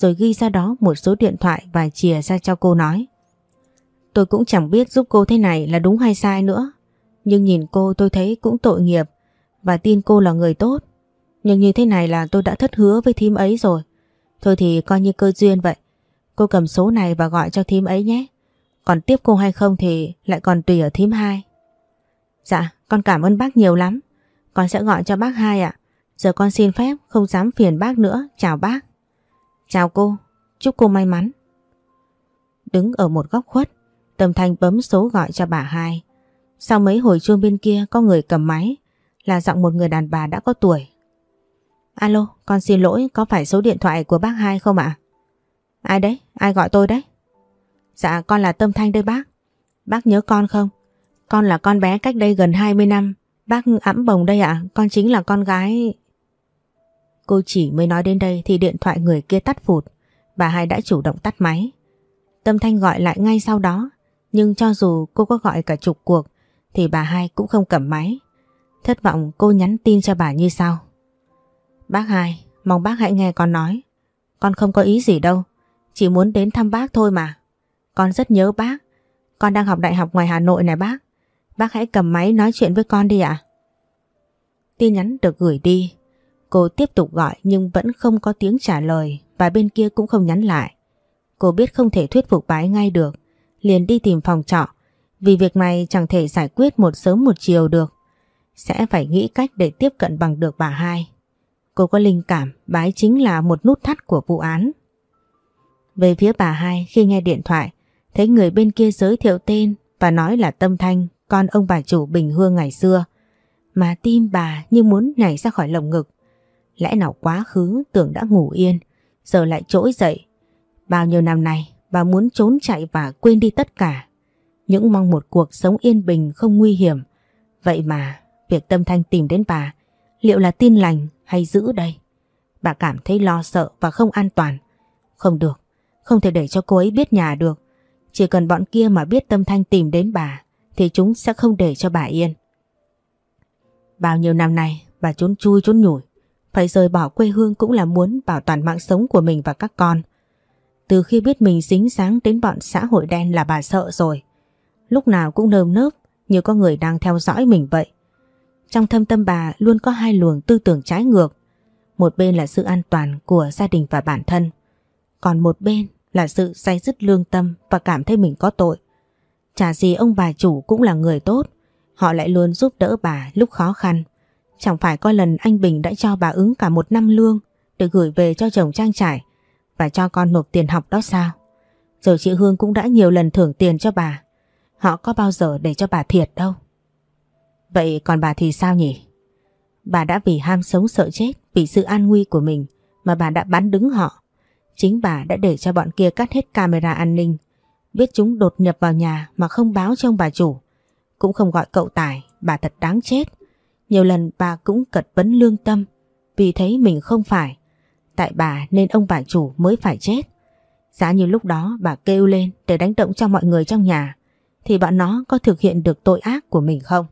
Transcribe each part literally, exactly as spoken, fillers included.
rồi ghi ra đó một số điện thoại và chìa ra cho cô nói. Tôi cũng chẳng biết giúp cô thế này là đúng hay sai nữa. Nhưng nhìn cô tôi thấy cũng tội nghiệp và tin cô là người tốt. Nhưng như thế này là tôi đã thất hứa với thím ấy rồi. Thôi thì coi như cơ duyên vậy. Cô cầm số này và gọi cho thím ấy nhé. Còn tiếp cô hay không thì lại còn tùy ở thím hai. Dạ, con cảm ơn bác nhiều lắm. Con sẽ gọi cho bác hai ạ. Giờ con xin phép, không dám phiền bác nữa. Chào bác. Chào cô, chúc cô may mắn. Đứng ở một góc khuất, Tâm Thanh bấm số gọi cho bà hai. Sau mấy hồi chuông bên kia có người cầm máy, là giọng một người đàn bà đã có tuổi. Alo, con xin lỗi, có phải số điện thoại của bác hai không ạ? Ai đấy? Ai gọi tôi đấy? Dạ, con là Tâm Thanh đây bác. Bác nhớ con không? Con là con bé cách đây gần hai mươi năm. Bác ẵm bồng đây ạ, con chính là con gái... Cô chỉ mới nói đến đây thì điện thoại người kia tắt phụt. Bà hai đã chủ động tắt máy. Tâm Thanh gọi lại ngay sau đó. Nhưng cho dù cô có gọi cả chục cuộc thì bà hai cũng không cầm máy. Thất vọng cô nhắn tin cho bà như sau. Bác hai, mong bác hãy nghe con nói. Con không có ý gì đâu. Chỉ muốn đến thăm bác thôi mà. Con rất nhớ bác. Con đang học đại học ngoài Hà Nội này bác. Bác hãy cầm máy nói chuyện với con đi ạ. Tin nhắn được gửi đi. Cô tiếp tục gọi nhưng vẫn không có tiếng trả lời và bên kia cũng không nhắn lại. Cô biết không thể thuyết phục bà ấy ngay được, liền đi tìm phòng trọ. Vì việc này chẳng thể giải quyết một sớm một chiều được. Sẽ phải nghĩ cách để tiếp cận bằng được bà hai. Cô có linh cảm bà ấy chính là một nút thắt của vụ án. Về phía bà hai khi nghe điện thoại, thấy người bên kia giới thiệu tên và nói là Tâm Thanh, con ông bà chủ Bình Hương ngày xưa. Mà tim bà như muốn nhảy ra khỏi lồng ngực. Lẽ nào quá khứ tưởng đã ngủ yên, giờ lại trỗi dậy. Bao nhiêu năm nay bà muốn trốn chạy và quên đi tất cả. Những mong một cuộc sống yên bình không nguy hiểm. Vậy mà việc Tâm Thanh tìm đến bà liệu là tin lành hay dữ đây? Bà cảm thấy lo sợ và không an toàn. Không được, không thể để cho cô ấy biết nhà được. Chỉ cần bọn kia mà biết Tâm Thanh tìm đến bà thì chúng sẽ không để cho bà yên. Bao nhiêu năm nay bà trốn chui trốn nhủi, phải rời bỏ quê hương cũng là muốn bảo toàn mạng sống của mình và các con. Từ khi biết mình dính dáng đến bọn xã hội đen là bà sợ rồi. Lúc nào cũng nơm nớp như có người đang theo dõi mình vậy. Trong thâm tâm bà luôn có hai luồng tư tưởng trái ngược. Một bên là sự an toàn của gia đình và bản thân. Còn một bên là sự day dứt lương tâm và cảm thấy mình có tội. Chả gì ông bà chủ cũng là người tốt. Họ lại luôn giúp đỡ bà lúc khó khăn. Chẳng phải có lần anh Bình đã cho bà ứng cả một năm lương để gửi về cho chồng trang trải và cho con nộp tiền học đó sao? Rồi chị Hương cũng đã nhiều lần thưởng tiền cho bà. Họ có bao giờ để cho bà thiệt đâu. Vậy còn bà thì sao nhỉ? Bà đã vì ham sống sợ chết, vì sự an nguy của mình mà bà đã bắn đứng họ. Chính bà đã để cho bọn kia cắt hết camera an ninh. Biết chúng đột nhập vào nhà mà không báo cho ông bà chủ. Cũng không gọi cậu Tài, bà thật đáng chết. Nhiều lần bà cũng cật vấn lương tâm vì thấy mình không phải. Tại bà nên ông bà chủ mới phải chết. Giá như lúc đó bà kêu lên để đánh động cho mọi người trong nhà thì bọn nó có thực hiện được tội ác của mình không?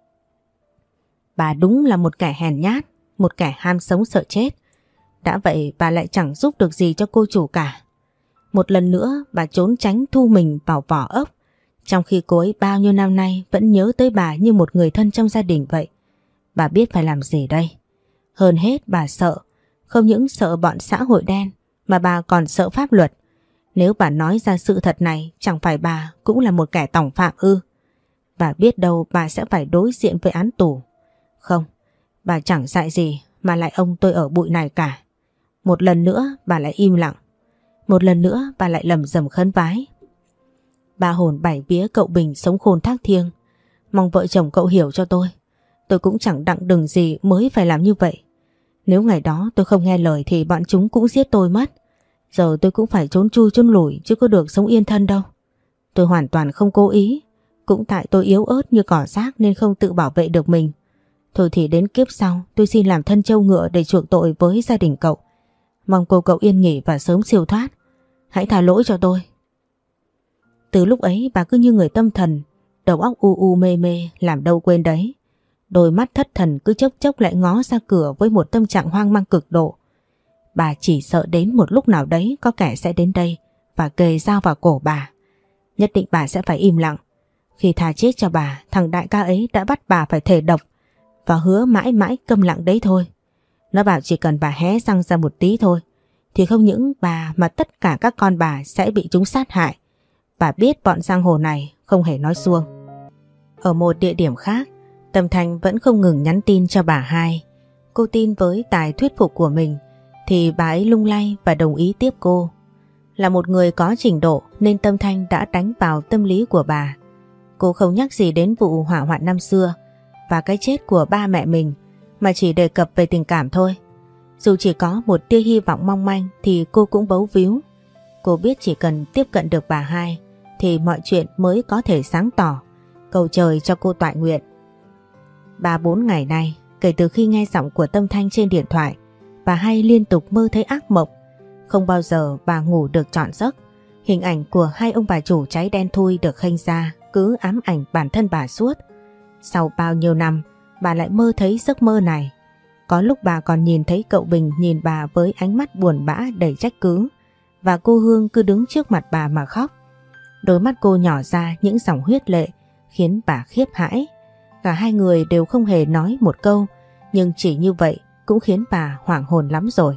Bà đúng là một kẻ hèn nhát, một kẻ ham sống sợ chết. Đã vậy bà lại chẳng giúp được gì cho cô chủ cả. Một lần nữa bà trốn tránh thu mình vào vỏ ốc, trong khi cô ấy bao nhiêu năm nay vẫn nhớ tới bà như một người thân trong gia đình vậy. Bà biết phải làm gì đây? Hơn hết bà sợ, không những sợ bọn xã hội đen mà bà còn sợ pháp luật. Nếu bà nói ra sự thật này, chẳng phải bà cũng là một kẻ tòng phạm ư? Bà biết đâu bà sẽ phải đối diện với án tù. Không, bà chẳng dạy gì mà lại ông tôi ở bụi này cả. Một lần nữa bà lại im lặng. Một lần nữa bà lại lầm rầm khấn vái. Bà hồn bảy vía cậu Bình sống khôn thác thiêng. Mong vợ chồng cậu hiểu cho tôi. Tôi cũng chẳng đặng đừng gì mới phải làm như vậy. Nếu ngày đó tôi không nghe lời thì bọn chúng cũng giết tôi mất. Giờ tôi cũng phải trốn chui trốn lủi chứ có được sống yên thân đâu. Tôi hoàn toàn không cố ý. Cũng tại tôi yếu ớt như cỏ rác nên không tự bảo vệ được mình. Thôi thì đến kiếp sau tôi xin làm thân trâu ngựa để chuộc tội với gia đình cậu. Mong cô cậu yên nghỉ và sớm siêu thoát. Hãy tha lỗi cho tôi. Từ lúc ấy bà cứ như người tâm thần, đầu óc u u mê mê, làm đâu quên đấy. Đôi mắt thất thần cứ chốc chốc lại ngó ra cửa với một tâm trạng hoang mang cực độ. Bà chỉ sợ đến một lúc nào đấy có kẻ sẽ đến đây và kề dao vào cổ bà. Nhất định bà sẽ phải im lặng. Khi tha chết cho bà, thằng đại ca ấy đã bắt bà phải thề độc và hứa mãi mãi câm lặng đấy thôi. Nó bảo chỉ cần bà hé răng ra một tí thôi thì không những bà mà tất cả các con bà sẽ bị chúng sát hại. Bà biết bọn giang hồ này không hề nói suông. Ở một địa điểm khác, Tâm Thanh vẫn không ngừng nhắn tin cho bà hai. Cô tin với tài thuyết phục của mình thì bà ấy lung lay và đồng ý tiếp cô. Là một người có trình độ nên Tâm Thanh đã đánh vào tâm lý của bà. Cô không nhắc gì đến vụ hỏa hoạn năm xưa và cái chết của ba mẹ mình mà chỉ đề cập về tình cảm thôi. Dù chỉ có một tia hy vọng mong manh thì cô cũng bấu víu. Cô biết chỉ cần tiếp cận được bà hai thì mọi chuyện mới có thể sáng tỏ, cầu trời cho cô toại nguyện. Ba bốn ngày nay, kể từ khi nghe giọng của Tâm Thanh trên điện thoại, bà hai liên tục mơ thấy ác mộng. Không bao giờ bà ngủ được trọn giấc. Hình ảnh của hai ông bà chủ cháy đen thui được khênh ra cứ ám ảnh bản thân bà suốt. Sau bao nhiêu năm, bà lại mơ thấy giấc mơ này. Có lúc bà còn nhìn thấy cậu Bình nhìn bà với ánh mắt buồn bã đầy trách cứ, và cô Hương cứ đứng trước mặt bà mà khóc. Đôi mắt cô nhỏ ra những dòng huyết lệ khiến bà khiếp hãi. Cả hai người đều không hề nói một câu, nhưng chỉ như vậy cũng khiến bà hoảng hồn lắm rồi.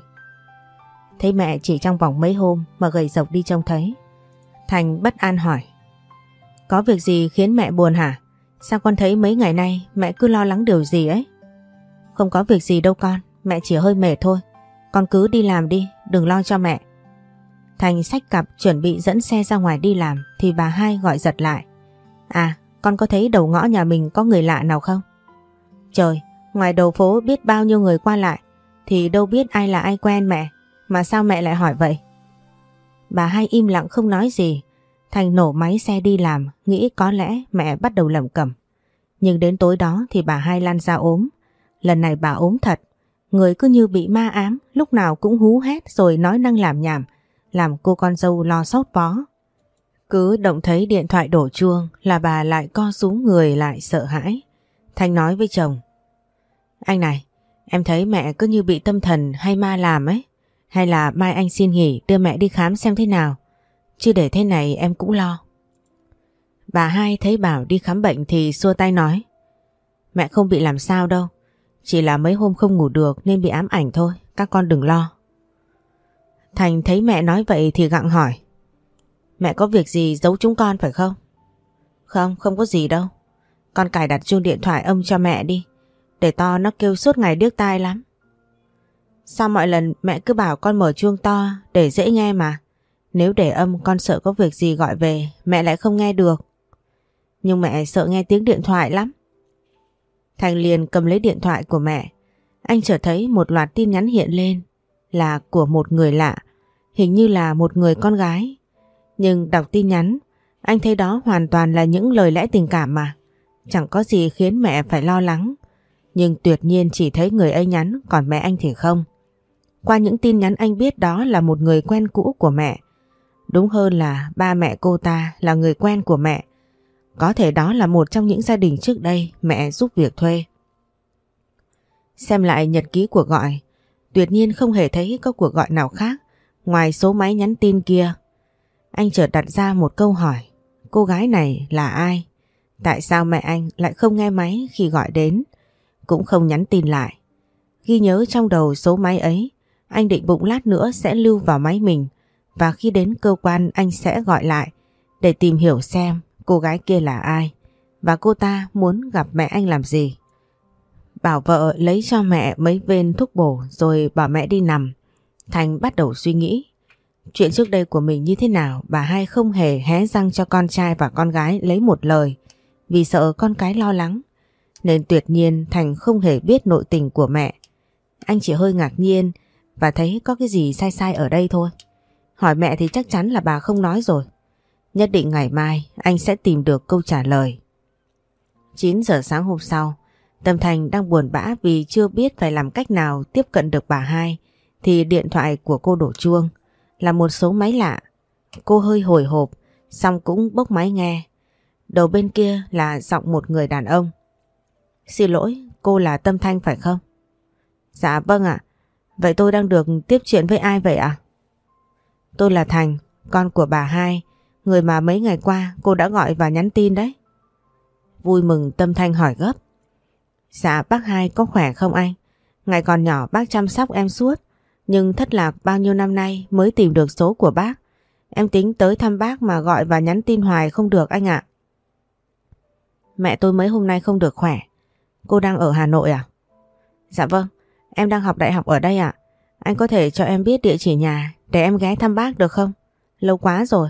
Thấy mẹ chỉ trong vòng mấy hôm mà gầy rộc đi trông thấy, Thành bất an hỏi: Có việc gì khiến mẹ buồn hả? Sao con thấy mấy ngày nay mẹ cứ lo lắng điều gì ấy? Không có việc gì đâu con, mẹ chỉ hơi mệt thôi. Con cứ đi làm đi, đừng lo cho mẹ. Thành xách cặp chuẩn bị dẫn xe ra ngoài đi làm thì bà hai gọi giật lại: À, con có thấy đầu ngõ nhà mình có người lạ nào không? Trời, ngoài đầu phố biết bao nhiêu người qua lại thì đâu biết ai là ai quen mẹ. Mà sao mẹ lại hỏi vậy? Bà hai im lặng không nói gì. Thành nổ máy xe đi làm, nghĩ có lẽ mẹ bắt đầu lẩm cẩm. Nhưng đến tối đó thì bà hai lăn ra ốm. Lần này bà ốm thật, người cứ như bị ma ám, lúc nào cũng hú hét rồi nói năng làm nhảm, làm cô con dâu lo sốt vó. Cứ động thấy điện thoại đổ chuông là bà lại co rúm người lại sợ hãi. Thanh nói với chồng: Anh này, em thấy mẹ cứ như bị tâm thần hay ma làm ấy. Hay là mai anh xin nghỉ đưa mẹ đi khám xem thế nào. Chứ để thế này em cũng lo. Bà hai thấy bảo đi khám bệnh thì xua tay nói: Mẹ không bị làm sao đâu. Chỉ là mấy hôm không ngủ được nên bị ám ảnh thôi. Các con đừng lo. Thành thấy mẹ nói vậy thì gặng hỏi: Mẹ có việc gì giấu chúng con phải không? Không, không có gì đâu. Con cài đặt chuông điện thoại âm cho mẹ đi. Để to nó kêu suốt ngày điếc tai lắm. Sao mọi lần mẹ cứ bảo con mở chuông to để dễ nghe mà. Nếu để âm con sợ có việc gì gọi về mẹ lại không nghe được. Nhưng mẹ sợ nghe tiếng điện thoại lắm. Thành liền cầm lấy điện thoại của mẹ. Anh chợt thấy một loạt tin nhắn hiện lên, là của một người lạ, hình như là một người con gái. Nhưng đọc tin nhắn, anh thấy đó hoàn toàn là những lời lẽ tình cảm mà. Chẳng có gì khiến mẹ phải lo lắng. Nhưng tuyệt nhiên chỉ thấy người ấy nhắn, còn mẹ anh thì không. Qua những tin nhắn anh biết đó là một người quen cũ của mẹ. Đúng hơn là ba mẹ cô ta là người quen của mẹ. Có thể đó là một trong những gia đình trước đây mẹ giúp việc thuê. Xem lại nhật ký cuộc gọi, tuyệt nhiên không hề thấy có cuộc gọi nào khác ngoài số máy nhắn tin kia. Anh chợt đặt ra một câu hỏi: cô gái này là ai? Tại sao mẹ anh lại không nghe máy khi gọi đến, cũng không nhắn tin lại? Ghi nhớ trong đầu số máy ấy, anh định bụng lát nữa sẽ lưu vào máy mình, và khi đến cơ quan anh sẽ gọi lại để tìm hiểu xem cô gái kia là ai và cô ta muốn gặp mẹ anh làm gì. Bảo vợ lấy cho mẹ mấy viên thuốc bổ rồi bảo mẹ đi nằm. Thành bắt đầu suy nghĩ chuyện trước đây của mình như thế nào. Bà hai không hề hé răng cho con trai và con gái lấy một lời, vì sợ con cái lo lắng. Nên tuyệt nhiên Thành không hề biết nội tình của mẹ. Anh chỉ hơi ngạc nhiên và thấy có cái gì sai sai ở đây thôi. Hỏi mẹ thì chắc chắn là bà không nói rồi. Nhất định ngày mai anh sẽ tìm được câu trả lời. chín giờ sáng hôm sau, Tâm Thành đang buồn bã vì chưa biết phải làm cách nào tiếp cận được bà hai thì điện thoại của cô đổ chuông, là một số máy lạ. Cô hơi hồi hộp, xong cũng bốc máy nghe. Đầu bên kia là giọng một người đàn ông. Xin lỗi, cô là Tâm Thanh phải không? Dạ vâng ạ. Vậy tôi đang được tiếp chuyện với ai vậy ạ? Tôi là Thành, con của bà Hai, người mà mấy ngày qua cô đã gọi và nhắn tin đấy. Vui mừng Tâm Thanh hỏi gấp. Dạ bác Hai có khỏe không anh? Ngày còn nhỏ bác chăm sóc em suốt, nhưng thất lạc bao nhiêu năm nay mới tìm được số của bác. Em tính tới thăm bác mà gọi và nhắn tin hoài không được anh ạ. Mẹ tôi mấy hôm nay không được khỏe. Cô đang ở Hà Nội à? Dạ vâng, em đang học đại học ở đây ạ. Anh có thể cho em biết địa chỉ nhà để em ghé thăm bác được không? Lâu quá rồi.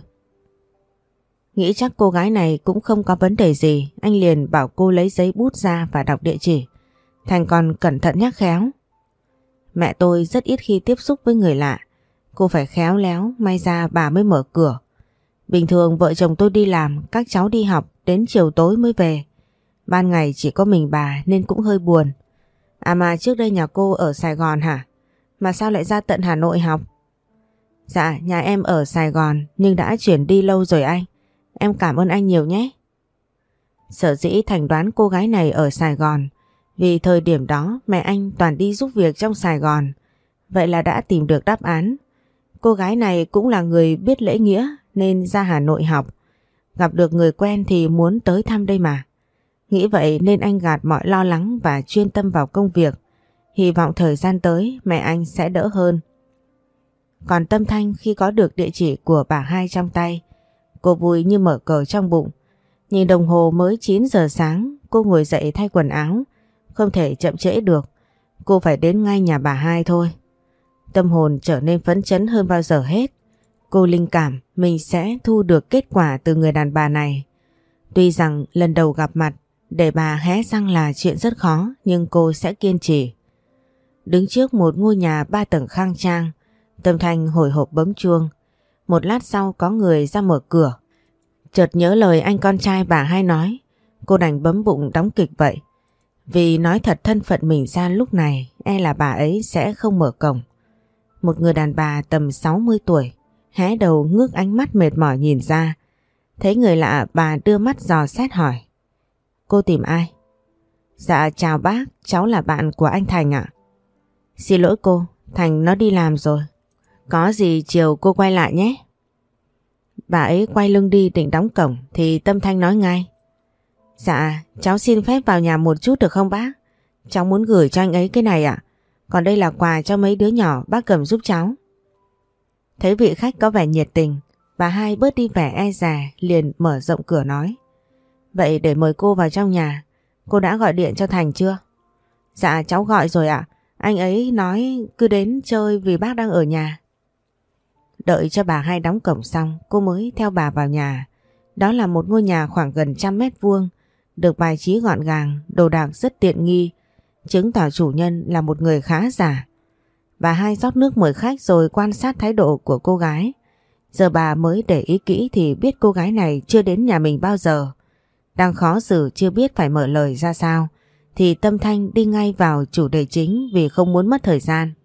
Nghĩ chắc cô gái này cũng không có vấn đề gì, anh liền bảo cô lấy giấy bút ra và đọc địa chỉ. Thành còn cẩn thận nhắc khéo. Mẹ tôi rất ít khi tiếp xúc với người lạ. Cô phải khéo léo, may ra bà mới mở cửa. Bình thường vợ chồng tôi đi làm, các cháu đi học, đến chiều tối mới về. Ban ngày chỉ có mình bà nên cũng hơi buồn. À mà trước đây nhà cô ở Sài Gòn hả? Mà sao lại ra tận Hà Nội học? Dạ, nhà em ở Sài Gòn nhưng đã chuyển đi lâu rồi anh. Em cảm ơn anh nhiều nhé. Sở dĩ Thành đoán cô gái này ở Sài Gòn vì thời điểm đó mẹ anh toàn đi giúp việc trong Sài Gòn. Vậy là đã tìm được đáp án. Cô gái này cũng là người biết lễ nghĩa nên ra Hà Nội học. Gặp được người quen thì muốn tới thăm đây mà. Nghĩ vậy nên anh gạt mọi lo lắng và chuyên tâm vào công việc. Hy vọng thời gian tới mẹ anh sẽ đỡ hơn. Còn Tâm Thanh khi có được địa chỉ của bà Hai trong tay, cô vui như mở cờ trong bụng. Nhìn đồng hồ mới chín giờ sáng, cô ngồi dậy thay quần áo. Không thể chậm trễ được, cô phải đến ngay nhà bà Hai thôi. Tâm hồn trở nên phấn chấn hơn bao giờ hết. Cô linh cảm mình sẽ thu được kết quả từ người đàn bà này. Tuy rằng lần đầu gặp mặt để bà hé răng là chuyện rất khó, nhưng cô sẽ kiên trì. Đứng trước một ngôi nhà ba tầng khang trang, Tâm Thanh hồi hộp bấm chuông. Một lát sau có người ra mở cửa. Chợt nhớ lời anh con trai bà Hai nói, cô đành bấm bụng đóng kịch vậy. Vì nói thật thân phận mình ra lúc này, e là bà ấy sẽ không mở cổng. Một người đàn bà tầm sáu mươi tuổi, hé đầu ngước ánh mắt mệt mỏi nhìn ra. Thấy người lạ, bà đưa mắt dò xét hỏi. Cô tìm ai? Dạ chào bác, cháu là bạn của anh Thành ạ. Xin lỗi cô, Thành nó đi làm rồi. Có gì chiều cô quay lại nhé. Bà ấy quay lưng đi định đóng cổng thì Tâm Thanh nói ngay. Dạ, cháu xin phép vào nhà một chút được không bác? Cháu muốn gửi cho anh ấy cái này ạ. Còn đây là quà cho mấy đứa nhỏ, bác cầm giúp cháu. Thấy vị khách có vẻ nhiệt tình, bà Hai bớt đi vẻ e dè, liền mở rộng cửa nói. Vậy để mời cô vào trong nhà. Cô đã gọi điện cho Thành chưa? Dạ cháu gọi rồi ạ. Anh ấy nói cứ đến chơi vì bác đang ở nhà. Đợi cho bà Hai đóng cổng xong, cô mới theo bà vào nhà. Đó là một ngôi nhà khoảng gần trăm mét vuông, được bài trí gọn gàng, đồ đạc rất tiện nghi, chứng tỏ chủ nhân là một người khá giả. Bà Hai rót nước mời khách rồi quan sát thái độ của cô gái. Giờ bà mới để ý kỹ thì biết cô gái này chưa đến nhà mình bao giờ. Đang khó xử chưa biết phải mở lời ra sao, thì Tâm Thanh đi ngay vào chủ đề chính vì không muốn mất thời gian.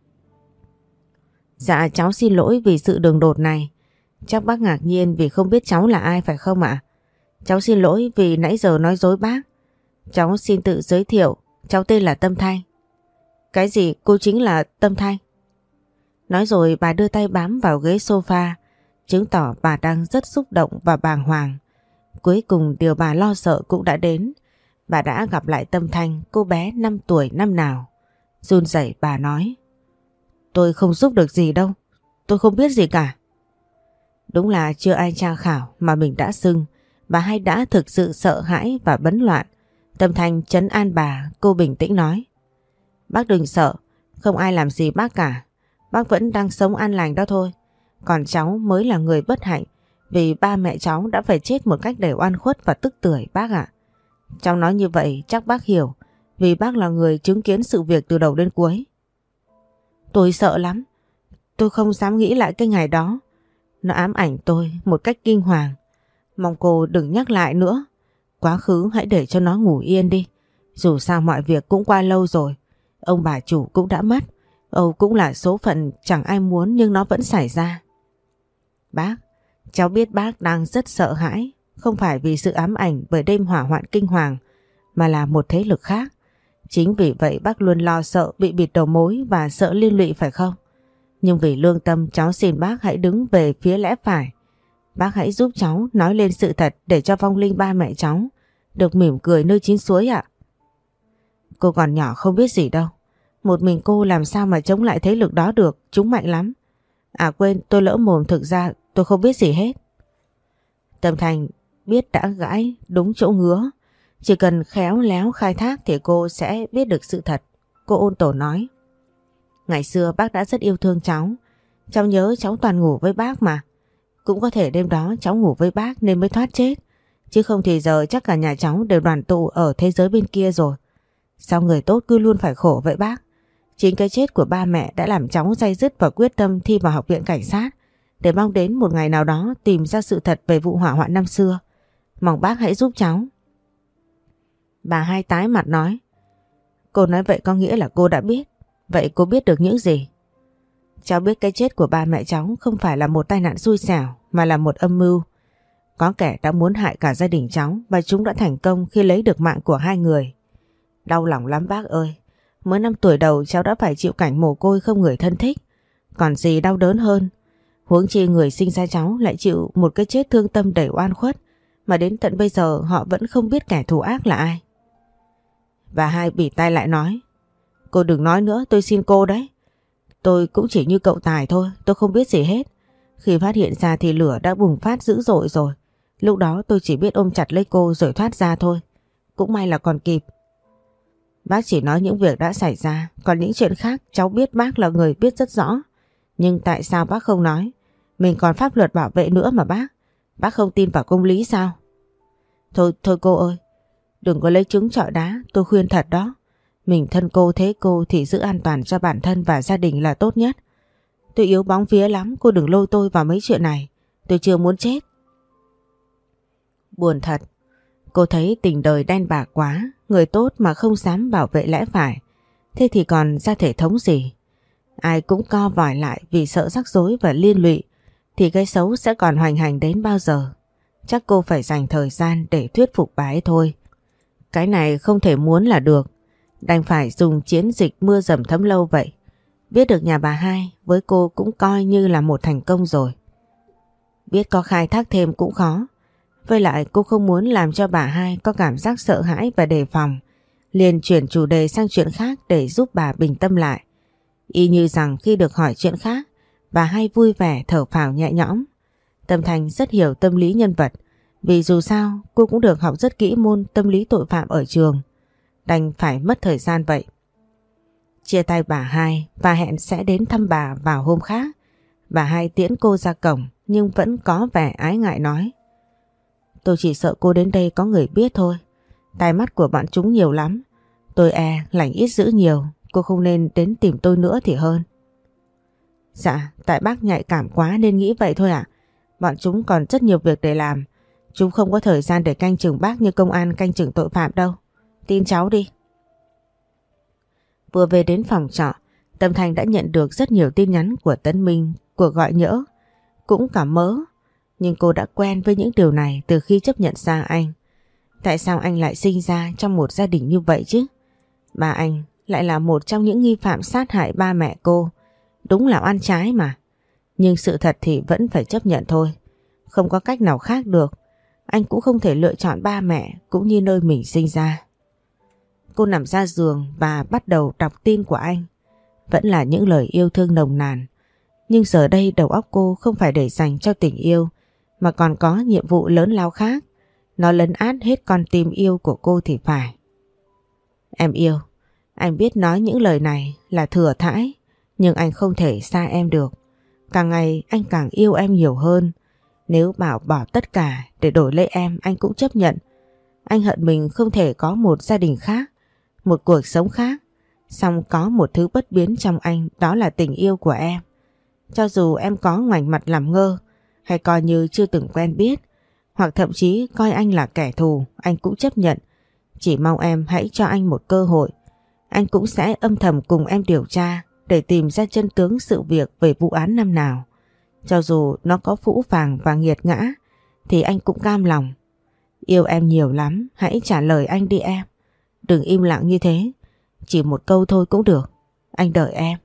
Dạ cháu xin lỗi vì sự đường đột này. Chắc bác ngạc nhiên vì không biết cháu là ai phải không ạ? Cháu xin lỗi vì nãy giờ nói dối bác. Cháu xin tự giới thiệu, cháu tên là Tâm Thanh. Cái gì cô chính là Tâm Thanh? Nói rồi bà đưa tay bám vào ghế sofa, chứng tỏ bà đang rất xúc động và bàng hoàng. Cuối cùng điều bà lo sợ cũng đã đến. Bà đã gặp lại Tâm Thanh, cô bé năm tuổi năm nào. Run rẩy bà nói. Tôi không giúp được gì đâu, tôi không biết gì cả. Đúng là chưa ai tra khảo mà mình đã xưng. Bà Hai đã thực sự sợ hãi và bấn loạn. Tâm Thanh trấn an bà, cô bình tĩnh nói. Bác đừng sợ, không ai làm gì bác cả. Bác vẫn đang sống an lành đó thôi. Còn cháu mới là người bất hạnh vì ba mẹ cháu đã phải chết một cách đầy oan khuất và tức tưởi bác ạ. Cháu nói như vậy chắc bác hiểu vì bác là người chứng kiến sự việc từ đầu đến cuối. Tôi sợ lắm. Tôi không dám nghĩ lại cái ngày đó. Nó ám ảnh tôi một cách kinh hoàng. Mong cô đừng nhắc lại nữa. Quá khứ hãy để cho nó ngủ yên đi. Dù sao mọi việc cũng qua lâu rồi. Ông bà chủ cũng đã mất. Âu cũng là số phận chẳng ai muốn nhưng nó vẫn xảy ra. Bác, cháu biết bác đang rất sợ hãi. Không phải vì sự ám ảnh bởi đêm hỏa hoạn kinh hoàng, mà là một thế lực khác. Chính vì vậy bác luôn lo sợ bị bịt đầu mối và sợ liên lụy phải không? Nhưng vì lương tâm cháu xin bác hãy đứng về phía lẽ phải. Bác hãy giúp cháu nói lên sự thật để cho vong linh ba mẹ cháu được mỉm cười nơi chín suối ạ. Cô còn nhỏ không biết gì đâu. Một mình cô làm sao mà chống lại thế lực đó được, chúng mạnh lắm. À quên, tôi lỡ mồm, thực ra tôi không biết gì hết. Tâm Thành biết đã gãi đúng chỗ ngứa. Chỉ cần khéo léo khai thác thì cô sẽ biết được sự thật. Cô ôn tồn nói. Ngày xưa bác đã rất yêu thương cháu. Cháu nhớ cháu toàn ngủ với bác mà. Cũng có thể đêm đó cháu ngủ với bác nên mới thoát chết. Chứ không thì giờ chắc cả nhà cháu đều đoàn tụ ở thế giới bên kia rồi. Sao người tốt cứ luôn phải khổ vậy bác? Chính cái chết của ba mẹ đã làm cháu day dứt và quyết tâm thi vào học viện cảnh sát để mong đến một ngày nào đó tìm ra sự thật về vụ hỏa hoạn năm xưa. Mong bác hãy giúp cháu. Bà Hai tái mặt nói. Cô nói vậy có nghĩa là cô đã biết. Vậy cô biết được những gì? Cháu biết cái chết của ba mẹ cháu không phải là một tai nạn xui xẻo mà là một âm mưu. Có kẻ đã muốn hại cả gia đình cháu và chúng đã thành công khi lấy được mạng của hai người. Đau lòng lắm bác ơi. Mới năm tuổi đầu cháu đã phải chịu cảnh mồ côi không người thân thích. Còn gì đau đớn hơn. Huống chi người sinh ra cháu lại chịu một cái chết thương tâm đầy oan khuất mà đến tận bây giờ họ vẫn không biết kẻ thù ác là ai. Và Hai bỉ tay lại nói. Cô đừng nói nữa, tôi xin cô đấy. Tôi cũng chỉ như cậu Tài thôi, tôi không biết gì hết. Khi phát hiện ra thì lửa đã bùng phát dữ dội rồi. Lúc đó tôi chỉ biết ôm chặt lấy cô rồi thoát ra thôi. Cũng may là còn kịp. Bác chỉ nói những việc đã xảy ra, còn những chuyện khác cháu biết bác là người biết rất rõ. Nhưng tại sao bác không nói? Mình còn pháp luật bảo vệ nữa mà bác. Bác không tin vào công lý sao? Thôi, thôi cô ơi. Đừng có lấy trứng trọi đá, tôi khuyên thật đó. Mình thân cô thế cô thì giữ an toàn cho bản thân và gia đình là tốt nhất. Tôi yếu bóng vía lắm, cô đừng lôi tôi vào mấy chuyện này. Tôi chưa muốn chết. Buồn thật. Cô thấy tình đời đen bạc quá, người tốt mà không dám bảo vệ lẽ phải. Thế thì còn ra thể thống gì? Ai cũng co vòi lại vì sợ rắc rối và liên lụy, thì cái xấu sẽ còn hoành hành đến bao giờ? Chắc cô phải dành thời gian để thuyết phục bà ấy thôi. Cái này không thể muốn là được. Đành phải dùng chiến dịch mưa dầm thấm lâu vậy. Biết được nhà bà Hai với cô cũng coi như là một thành công rồi. Biết có khai thác thêm cũng khó. Với lại cô không muốn làm cho bà Hai có cảm giác sợ hãi và đề phòng. Liền chuyển chủ đề sang chuyện khác để giúp bà bình tâm lại. Y như rằng khi được hỏi chuyện khác, bà Hai vui vẻ thở phào nhẹ nhõm. Tâm Thành rất hiểu tâm lý nhân vật. Vì dù sao cô cũng được học rất kỹ môn tâm lý tội phạm ở trường. Đành phải mất thời gian vậy. Chia tay bà Hai và hẹn sẽ đến thăm bà vào hôm khác. Bà Hai tiễn cô ra cổng nhưng vẫn có vẻ ái ngại nói. Tôi chỉ sợ cô đến đây có người biết thôi. Tai mắt của bọn chúng nhiều lắm. Tôi e lành ít dữ nhiều. Cô không nên đến tìm tôi nữa thì hơn. Dạ, tại bác nhạy cảm quá nên nghĩ vậy thôi ạ. Bọn chúng còn rất nhiều việc để làm. Chúng không có thời gian để canh chừng bác như công an canh chừng tội phạm đâu. Tin cháu đi. Vừa về đến phòng trọ, Tâm Thành đã nhận được rất nhiều tin nhắn của Tấn Minh, cuộc gọi nhỡ, cũng cả mớ. Nhưng cô đã quen với những điều này từ khi chấp nhận ra anh. Tại sao anh lại sinh ra trong một gia đình như vậy chứ? Ba anh lại là một trong những nghi phạm sát hại ba mẹ cô. Đúng là oan trái mà. Nhưng sự thật thì vẫn phải chấp nhận thôi. Không có cách nào khác được. Anh cũng không thể lựa chọn ba mẹ cũng như nơi mình sinh ra. Cô nằm ra giường và bắt đầu đọc tin của anh. Vẫn là những lời yêu thương nồng nàn. Nhưng giờ đây đầu óc cô không phải để dành cho tình yêu mà còn có nhiệm vụ lớn lao khác. Nó lấn át hết con tim yêu của cô thì phải. Em yêu, anh biết nói những lời này là thừa thãi, nhưng anh không thể xa em được. Càng ngày anh càng yêu em nhiều hơn. Nếu bảo bỏ tất cả để đổi lấy em anh cũng chấp nhận. Anh hận mình không thể có một gia đình khác, một cuộc sống khác. Song có một thứ bất biến trong anh, đó là tình yêu của em. Cho dù em có ngoảnh mặt làm ngơ, hay coi như chưa từng quen biết, hoặc thậm chí coi anh là kẻ thù, anh cũng chấp nhận. Chỉ mong em hãy cho anh một cơ hội. Anh cũng sẽ âm thầm cùng em điều tra để tìm ra chân tướng sự việc về vụ án năm nào. Cho dù nó có phũ phàng và nghiệt ngã thì anh cũng cam lòng. Yêu em nhiều lắm, hãy trả lời anh đi em. Đừng im lặng như thế. Chỉ một câu thôi cũng được. Anh đợi em.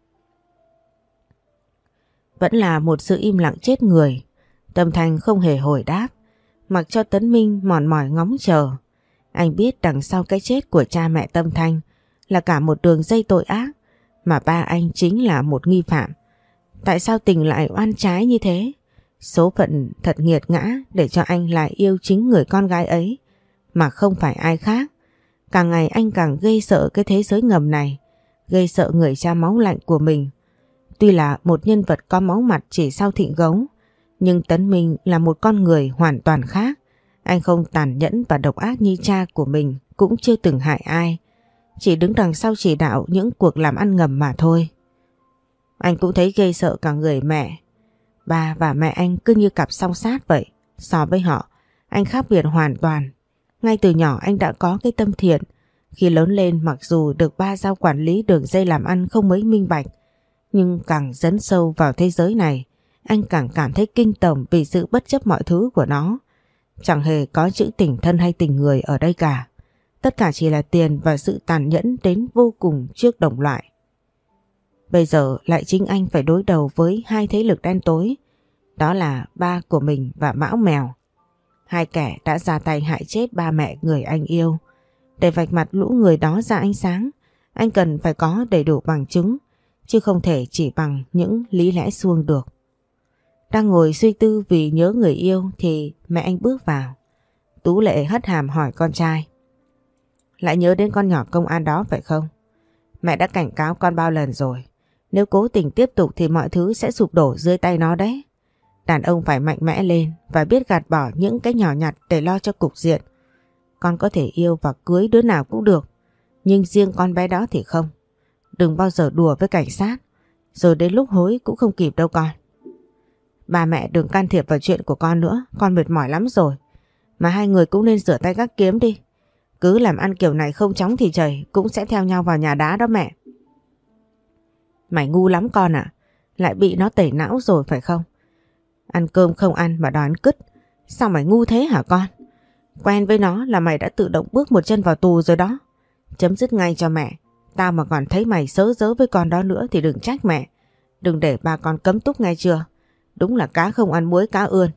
Vẫn là một sự im lặng chết người. Tâm Thanh không hề hồi đáp, mặc cho Tấn Minh mòn mỏi ngóng chờ. Anh biết đằng sau cái chết của cha mẹ Tâm Thanh là cả một đường dây tội ác, mà ba anh chính là một nghi phạm. Tại sao tình lại oan trái như thế? Số phận thật nghiệt ngã để cho anh lại yêu chính người con gái ấy, mà không phải ai khác. Càng ngày anh càng gây sợ cái thế giới ngầm này, gây sợ người cha máu lạnh của mình. Tuy là một nhân vật có máu mặt chỉ sau Thịnh Gấu, nhưng Tấn Minh là một con người hoàn toàn khác. Anh không tàn nhẫn và độc ác như cha của mình, cũng chưa từng hại ai, chỉ đứng đằng sau chỉ đạo những cuộc làm ăn ngầm mà thôi. Anh cũng thấy ghê sợ cả người mẹ. Ba và mẹ anh cứ như cặp song sát vậy. So với họ, anh khác biệt hoàn toàn. Ngay từ nhỏ anh đã có cái tâm thiện. Khi lớn lên, mặc dù được ba giao quản lý đường dây làm ăn không mấy minh bạch, nhưng càng dấn sâu vào thế giới này, anh càng cảm thấy kinh tởm vì sự bất chấp mọi thứ của nó. Chẳng hề có chữ tình thân hay tình người ở đây cả. Tất cả chỉ là tiền và sự tàn nhẫn đến vô cùng trước đồng loại. Bây giờ lại chính anh phải đối đầu với hai thế lực đen tối. Đó là ba của mình và Mão Mèo. Hai kẻ đã ra tay hại chết ba mẹ người anh yêu. Để vạch mặt lũ người đó ra ánh sáng, anh cần phải có đầy đủ bằng chứng, chứ không thể chỉ bằng những lý lẽ suông được. Đang ngồi suy tư vì nhớ người yêu thì mẹ anh bước vào. Tú Lệ hất hàm hỏi con trai. Lại nhớ đến con nhỏ công an đó phải không? Mẹ đã cảnh cáo con bao lần rồi. Nếu cố tình tiếp tục thì mọi thứ sẽ sụp đổ dưới tay nó đấy. Đàn ông phải mạnh mẽ lên và biết gạt bỏ những cái nhỏ nhặt để lo cho cục diện. Con có thể yêu và cưới đứa nào cũng được, nhưng riêng con bé đó thì không. Đừng bao giờ đùa với cảnh sát, rồi đến lúc hối cũng không kịp đâu con. Bà mẹ đừng can thiệp vào chuyện của con nữa, con mệt mỏi lắm rồi. Mà hai người cũng nên rửa tay gác kiếm đi. Cứ làm ăn kiểu này không chóng thì chảy cũng sẽ theo nhau vào nhà đá đó mẹ. Mày ngu lắm con ạ, lại bị nó tẩy não rồi phải không? Ăn cơm không ăn mà đòi ăn cứt. Sao mày ngu thế hả con? Quen với nó là mày đã tự động bước một chân vào tù rồi đó. Chấm dứt ngay cho mẹ. Tao mà còn thấy mày sớ dớ với con đó nữa thì đừng trách mẹ. Đừng để ba con cấm túc nghe chưa? Đúng là cá không ăn muối cá ươn.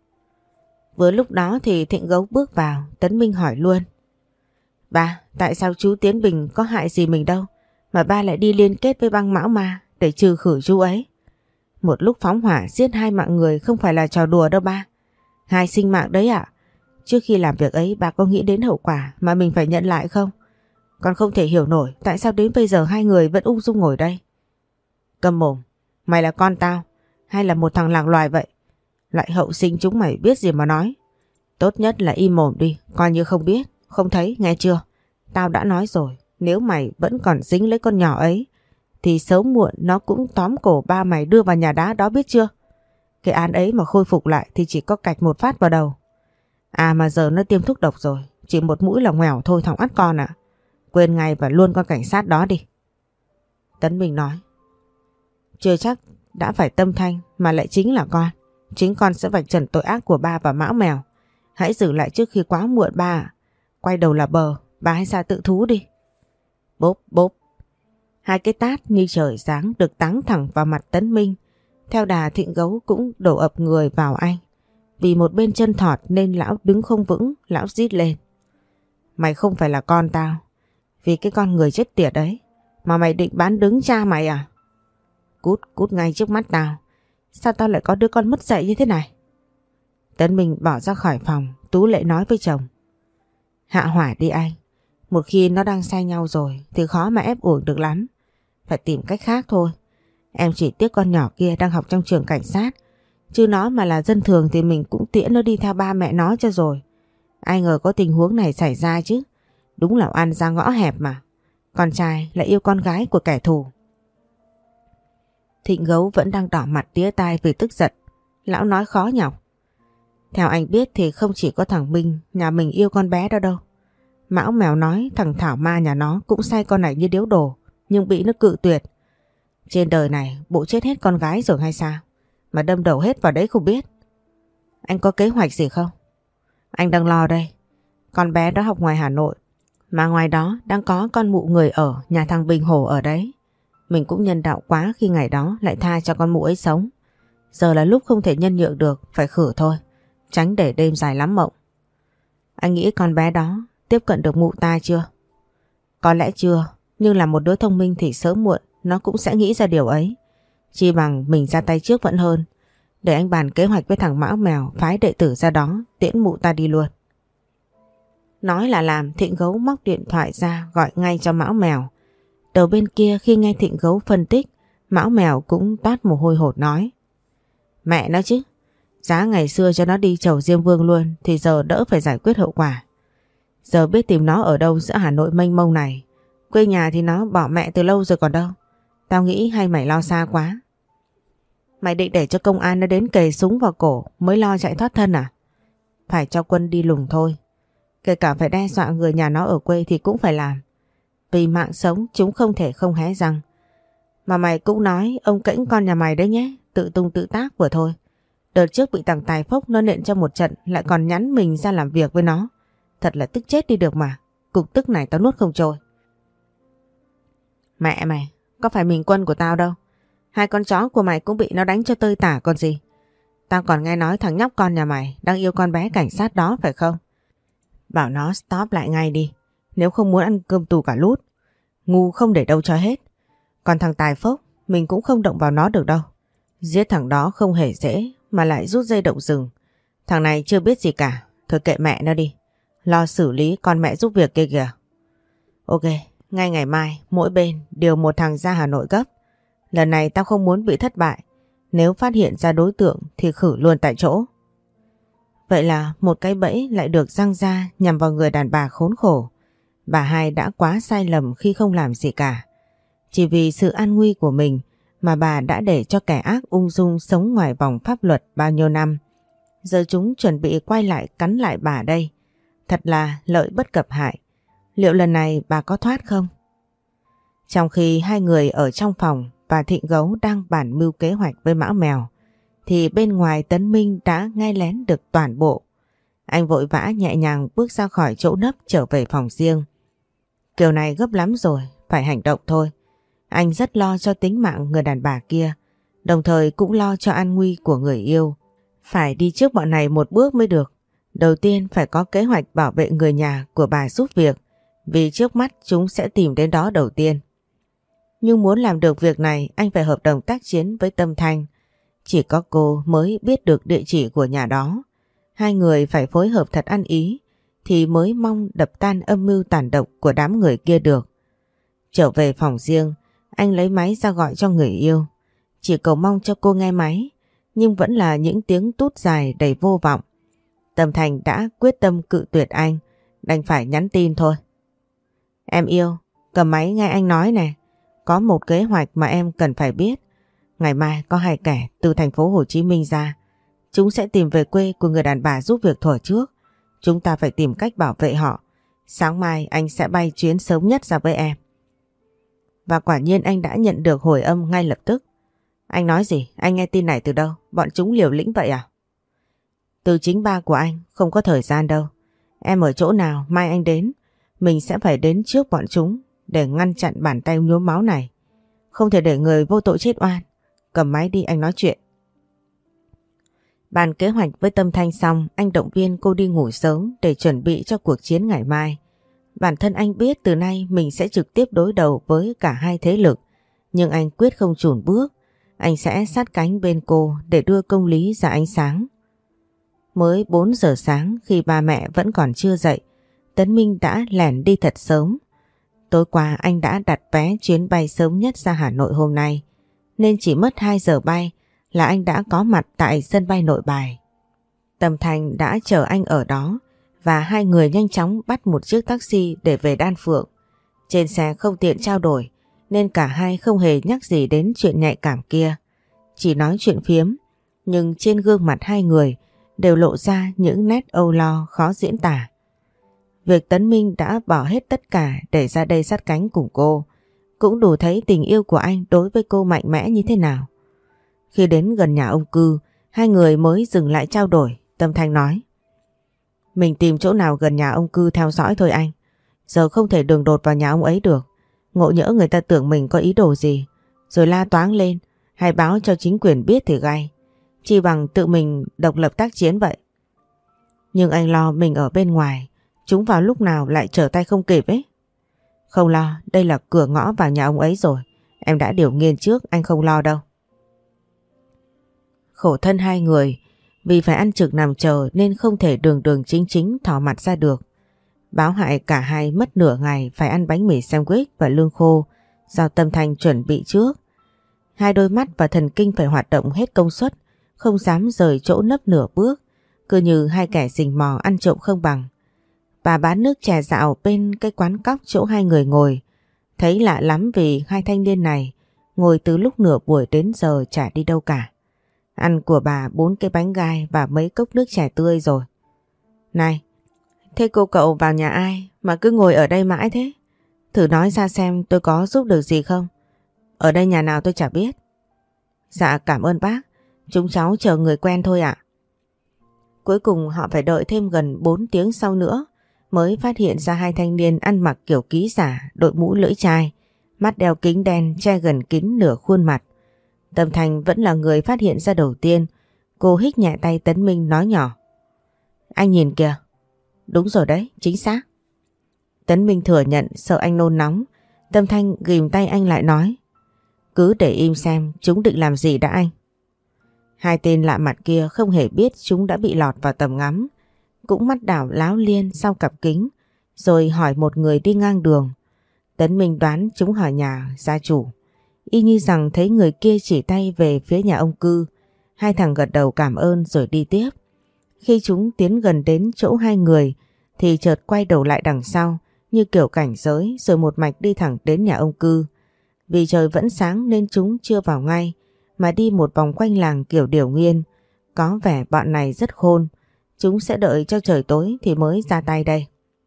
Vừa lúc đó thì Thịnh Gấu bước vào. Tấn Minh hỏi luôn. Ba, tại sao chú Tiến Bình có hại gì mình đâu mà ba lại đi liên kết với băng Mão Ma để trừ khử chú ấy? Một lúc phóng hỏa giết hai mạng người không phải là trò đùa đâu ba. Hai sinh mạng đấy ạ. Trước khi làm việc ấy bà có nghĩ đến hậu quả mà mình phải nhận lại không? Con không thể hiểu nổi tại sao đến bây giờ hai người vẫn ung dung ngồi đây. Câm mồm, mày là con tao hay là một thằng lạc loài vậy? Loại hậu sinh chúng mày biết gì mà nói. Tốt nhất là im mồm đi, coi như không biết, không thấy, nghe chưa? Tao đã nói rồi, nếu mày vẫn còn dính lấy con nhỏ ấy thì sớm muộn nó cũng tóm cổ ba mày đưa vào nhà đá đó biết chưa? Cái án ấy mà khôi phục lại thì chỉ có cạch một phát vào đầu. À mà giờ nó tiêm thuốc độc rồi, chỉ một mũi là ngoẻo thôi thằng ắt con ạ. Quên ngay và luôn con cảnh sát đó đi. Tấn Bình nói. Chưa chắc đã phải Tâm Thanh mà lại chính là con. Chính con sẽ vạch trần tội ác của ba và Mão Mèo. Hãy giữ lại trước khi quá muộn ba ạ. Quay đầu là bờ, bà hãy ra tự thú đi. Bốp bốp. Hai cái tát như trời giáng được táng thẳng vào mặt Tấn Minh. Theo đà Thịnh Gấu cũng đổ ập người vào anh. Vì một bên chân thọt nên lão đứng không vững, lão rít lên. Mày không phải là con tao. Vì cái con người chết tiệt đấy mà mày định bán đứng cha mày à? Cút, cút ngay trước mắt tao. Sao tao lại có đứa con mất dạy như thế này? Tấn Minh bỏ ra khỏi phòng. Tú Lệ nói với chồng. Hạ hỏa đi anh. Một khi nó đang say nhau rồi thì khó mà ép uổng được lắm. Phải tìm cách khác thôi. Em chỉ tiếc con nhỏ kia đang học trong trường cảnh sát. Chứ nó mà là dân thường thì mình cũng tiễn nó đi theo ba mẹ nó cho rồi. Ai ngờ có tình huống này xảy ra chứ. Đúng là oan ra ngõ hẹp mà. Con trai lại yêu con gái của kẻ thù. Thịnh Gấu vẫn đang đỏ mặt tía tai vì tức giận. Lão nói khó nhọc. Theo anh biết thì không chỉ có thằng Minh nhà mình yêu con bé đó đâu. Mão Mèo nói thằng Thảo Ma nhà nó cũng say con này như điếu đổ, nhưng bị nó cự tuyệt. Trên đời này bộ chết hết con gái rồi hay sao mà đâm đầu hết vào đấy không biết. Anh có kế hoạch gì không? Anh đang lo đây. Con bé đó học ngoài Hà Nội Mà ngoài đó đang có con mụ người ở nhà thằng Bình Hổ ở đấy. Mình cũng nhân đạo quá khi ngày đó lại tha cho con mụ ấy sống. Giờ là lúc không thể nhân nhượng được, phải khử thôi. Tránh để đêm dài lắm mộng. Anh nghĩ con bé đó tiếp cận được mụ ta chưa? Có lẽ chưa, nhưng là một đứa thông minh thì sớm muộn nó cũng sẽ nghĩ ra điều ấy. Chi bằng mình ra tay trước vẫn hơn. Để anh bàn kế hoạch với thằng Mão Mèo phái đệ tử ra đó tiễn mụ ta đi luôn. Nói là làm, Thịnh Gấu móc điện thoại ra gọi ngay cho Mão Mèo. Đầu bên kia khi nghe Thịnh Gấu phân tích, Mão Mèo cũng toát mồ hôi hột nói. Mẹ nó chứ, giá ngày xưa cho nó đi chầu Diêm Vương luôn thì giờ đỡ phải giải quyết hậu quả. Giờ biết tìm nó ở đâu giữa Hà Nội mênh mông này. Quê nhà thì nó bỏ mẹ từ lâu rồi còn đâu. Tao nghĩ hay mày lo xa quá. Mày định để cho công an nó đến kề súng vào cổ mới lo chạy thoát thân à? Phải cho quân đi lùng thôi. Kể cả phải đe dọa người nhà nó ở quê thì cũng phải làm. Vì mạng sống chúng không thể không hé răng. Mà mày cũng nói ông cĩnh con nhà mày đấy nhé. Tự tung tự tác vừa thôi. Đợt trước bị thằng Tài Phốc nó nện cho một trận lại còn nhắn mình ra làm việc với nó. Thật là tức chết đi được mà. Cục tức này tao nuốt không trôi. Mẹ mày, có phải mình quân của tao đâu. Hai con chó của mày cũng bị nó đánh cho tơi tả còn gì. Tao còn nghe nói thằng nhóc con nhà mày đang yêu con bé cảnh sát đó phải không? Bảo nó stop lại ngay đi. Nếu không muốn ăn cơm tù cả lút. Ngu không để đâu cho hết. Còn thằng Tài Phốc mình cũng không động vào nó được đâu. Giết thằng đó không hề dễ mà lại rút dây động rừng. Thằng này chưa biết gì cả. Thôi kệ mẹ nó đi. Lo xử lý con mẹ giúp việc kia kìa. Ok, ngay ngày mai mỗi bên điều một thằng ra Hà Nội gấp. Lần này tao không muốn bị thất bại. Nếu phát hiện ra đối tượng thì khử luôn tại chỗ. Vậy là một cái bẫy lại được giăng ra nhằm vào người đàn bà khốn khổ. Bà hai đã quá sai lầm khi không làm gì cả. Chỉ vì sự an nguy của mình mà bà đã để cho kẻ ác ung dung sống ngoài vòng pháp luật bao nhiêu năm. Giờ chúng chuẩn bị quay lại cắn lại bà đây. Thật là lợi bất cập hại. Liệu lần này bà có thoát không? Trong khi hai người ở trong phòng và Thịnh Gấu đang bàn mưu kế hoạch với Mão Mèo, thì bên ngoài Tấn Minh đã nghe lén được toàn bộ. Anh vội vã nhẹ nhàng bước ra khỏi chỗ nấp trở về phòng riêng. Kiểu này gấp lắm rồi, phải hành động thôi. Anh rất lo cho tính mạng người đàn bà kia, đồng thời cũng lo cho an nguy của người yêu. Phải đi trước bọn này một bước mới được. Đầu tiên phải có kế hoạch bảo vệ người nhà của bà giúp việc, vì trước mắt chúng sẽ tìm đến đó đầu tiên. Nhưng muốn làm được việc này anh phải hợp đồng tác chiến với Tâm Thanh. Chỉ có cô mới biết được địa chỉ của nhà đó. Hai người phải phối hợp thật ăn ý thì mới mong đập tan âm mưu tàn độc của đám người kia được. Trở về phòng riêng, anh lấy máy ra gọi cho người yêu. Chỉ cầu mong cho cô nghe máy, nhưng vẫn là những tiếng tút dài đầy vô vọng. Tâm Thanh đã quyết tâm cự tuyệt anh, đành phải nhắn tin thôi. Em yêu, cầm máy nghe anh nói nè. Có một kế hoạch mà em cần phải biết. Ngày mai có hai kẻ từ thành phố Hồ Chí Minh ra. Chúng sẽ tìm về quê của người đàn bà giúp việc thuở trước. Chúng ta phải tìm cách bảo vệ họ. Sáng mai anh sẽ bay chuyến sớm nhất ra với em. Và quả nhiên anh đã nhận được hồi âm ngay lập tức. Anh nói gì? Anh nghe tin này từ đâu? Bọn chúng liều lĩnh vậy à? Từ chính ba của anh, không có thời gian đâu. Em ở chỗ nào mai anh đến. Mình sẽ phải đến trước bọn chúng để ngăn chặn bàn tay nhuốm máu này. Không thể để người vô tội chết oan. Cầm máy đi anh nói chuyện. Bàn kế hoạch với Tâm Thanh xong, anh động viên cô đi ngủ sớm để chuẩn bị cho cuộc chiến ngày mai. Bản thân anh biết từ nay mình sẽ trực tiếp đối đầu với cả hai thế lực. Nhưng anh quyết không chùn bước. Anh sẽ sát cánh bên cô để đưa công lý ra ánh sáng. Mới bốn giờ sáng khi ba mẹ vẫn còn chưa dậy, Tấn Minh đã lẻn đi thật sớm. Tối qua anh đã đặt vé chuyến bay sớm nhất ra Hà Nội hôm nay, nên chỉ mất hai giờ bay là anh đã có mặt tại sân bay Nội Bài. Tâm Thanh đã chờ anh ở đó và hai người nhanh chóng bắt một chiếc taxi để về Đan Phượng. Trên xe không tiện trao đổi nên cả hai không hề nhắc gì đến chuyện nhạy cảm kia. Chỉ nói chuyện phiếm, nhưng trên gương mặt hai người đều lộ ra những nét âu lo khó diễn tả. Việc Tấn Minh đã bỏ hết tất cả để ra đây sát cánh cùng cô cũng đủ thấy tình yêu của anh đối với cô mạnh mẽ như thế nào. Khi đến gần nhà ông Cư, hai người mới dừng lại trao đổi. Tâm Thanh nói: Mình tìm chỗ nào gần nhà ông Cư theo dõi thôi anh. Giờ không thể đường đột vào nhà ông ấy được. Ngộ nhỡ người ta tưởng mình có ý đồ gì, rồi la toáng lên hay báo cho chính quyền biết thì gay. Chi bằng tự mình độc lập tác chiến vậy. Nhưng anh lo mình ở bên ngoài, chúng vào lúc nào lại trở tay không kịp ấy. Không lo, đây là cửa ngõ vào nhà ông ấy rồi. Em đã điều nghiên trước, anh không lo đâu. Khổ thân hai người, vì phải ăn trực nằm chờ nên không thể đường đường chính chính thò mặt ra được. Báo hại cả hai mất nửa ngày phải ăn bánh mì sandwich và lương khô do Tâm Thanh chuẩn bị trước. Hai đôi mắt và thần kinh phải hoạt động hết công suất, không dám rời chỗ nấp nửa bước, cứ như hai kẻ rình mò ăn trộm không bằng. Bà bán nước chè dạo bên cái quán cóc chỗ hai người ngồi. Thấy lạ lắm vì hai thanh niên này ngồi từ lúc nửa buổi đến giờ chả đi đâu cả. Ăn của bà bốn cái bánh gai và mấy cốc nước chè tươi rồi. Này, thế cô cậu vào nhà ai mà cứ ngồi ở đây mãi thế? Thử nói ra xem tôi có giúp được gì không? Ở đây nhà nào tôi chả biết. Dạ cảm ơn bác, chúng cháu chờ người quen thôi ạ. Cuối cùng họ phải đợi thêm gần bốn tiếng sau nữa mới phát hiện ra hai thanh niên ăn mặc kiểu ký giả, đội mũ lưỡi chai, mắt đeo kính đen che gần kín nửa khuôn mặt. Tâm Thanh vẫn là người phát hiện ra đầu tiên. Cô hít nhẹ tay Tấn Minh nói nhỏ: Anh nhìn kìa. Đúng rồi đấy, chính xác. Tấn Minh thừa nhận sợ anh nôn nóng. Tâm Thanh ghìm tay anh lại nói: Cứ để im xem chúng định làm gì đã anh. Hai tên lạ mặt kia không hề biết chúng đã bị lọt vào tầm ngắm, cũng mắt đảo láo liên sau cặp kính, rồi hỏi một người đi ngang đường. Tấn Minh đoán chúng hỏi nhà gia chủ, y như rằng thấy người kia chỉ tay về phía nhà ông Cư. Hai thằng gật đầu cảm ơn rồi đi tiếp. Khi chúng tiến gần đến chỗ hai người thì chợt quay đầu lại đằng sau như kiểu cảnh giới, rồi một mạch đi thẳng đến nhà ông Cư. Vì trời vẫn sáng nên chúng chưa vào ngay mà đi một vòng quanh làng kiểu điều nghiên. Có vẻ bọn này rất khôn, chúng sẽ đợi cho trời tối thì mới ra tay đây.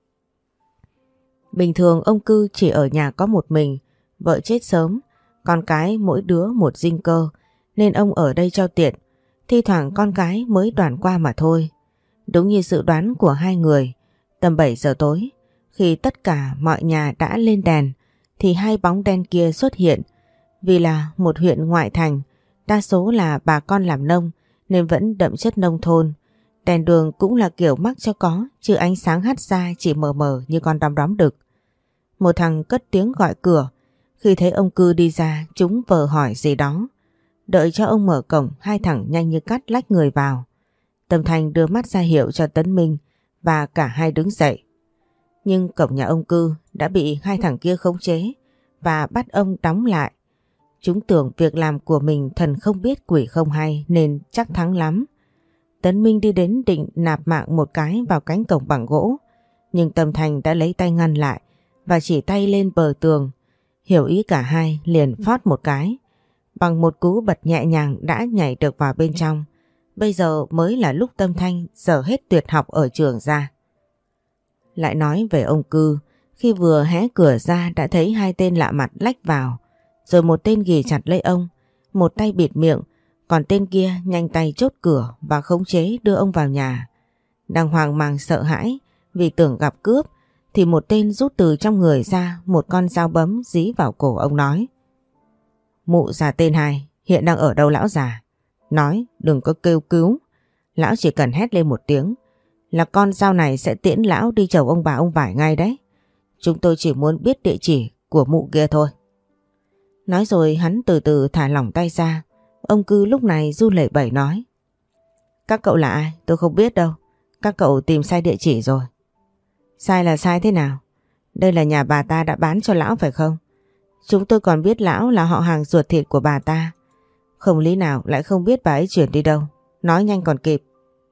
Bình thường ông Cư chỉ ở nhà có một mình, vợ chết sớm, con cái mỗi đứa một dinh cơ, nên ông ở đây cho tiện. Thi thoảng con cái mới đoàn qua mà thôi. Đúng như dự đoán của hai người, tầm bảy giờ tối, khi tất cả mọi nhà đã lên đèn, thì hai bóng đen kia xuất hiện. Vì là một huyện ngoại thành, đa số là bà con làm nông nên vẫn đậm chất nông thôn. Đèn đường cũng là kiểu mắc cho có, chứ ánh sáng hắt ra chỉ mờ mờ như con đom đóm đực. Một thằng cất tiếng gọi cửa. Khi thấy ông Cư đi ra, chúng vờ hỏi gì đó. Đợi cho ông mở cổng, hai thằng nhanh như cắt lách người vào. Tâm Thanh đưa mắt ra hiệu cho Tấn Minh và cả hai đứng dậy. Nhưng cổng nhà ông Cư đã bị hai thằng kia khống chế và bắt ông đóng lại. Chúng tưởng việc làm của mình thần không biết quỷ không hay nên chắc thắng lắm. Tấn Minh đi đến định nạp mạng một cái vào cánh cổng bằng gỗ, nhưng Tâm Thanh đã lấy tay ngăn lại và chỉ tay lên bờ tường. Hiểu ý cả hai liền phót một cái. Bằng một cú bật nhẹ nhàng đã nhảy được vào bên trong. Bây giờ mới là lúc Tâm Thanh dở hết tuyệt học ở trường ra. Lại nói về ông Cư, khi vừa hé cửa ra đã thấy hai tên lạ mặt lách vào. Rồi một tên ghì chặt lấy ông, một tay bịt miệng, còn tên kia nhanh tay chốt cửa và khống chế đưa ông vào nhà. Đang hoang mang sợ hãi vì tưởng gặp cướp, thì một tên rút từ trong người ra một con dao bấm dí vào cổ ông nói: Mụ già tên hai, hiện đang ở đâu lão già? Nói đừng có kêu cứu, lão chỉ cần hét lên một tiếng là con dao này sẽ tiễn lão đi chầu ông bà ông vải ngay đấy. Chúng tôi chỉ muốn biết địa chỉ của mụ kia thôi. Nói rồi hắn từ từ thả lỏng tay ra. Ông Cư lúc này run lẩy bẩy nói: Các cậu là ai? Tôi không biết đâu. Các cậu tìm sai địa chỉ rồi. Sai là sai thế nào? Đây là nhà bà ta đã bán cho lão phải không? Chúng tôi còn biết lão là họ hàng ruột thịt của bà ta. Không lý nào lại không biết bà ấy chuyển đi đâu. Nói nhanh còn kịp.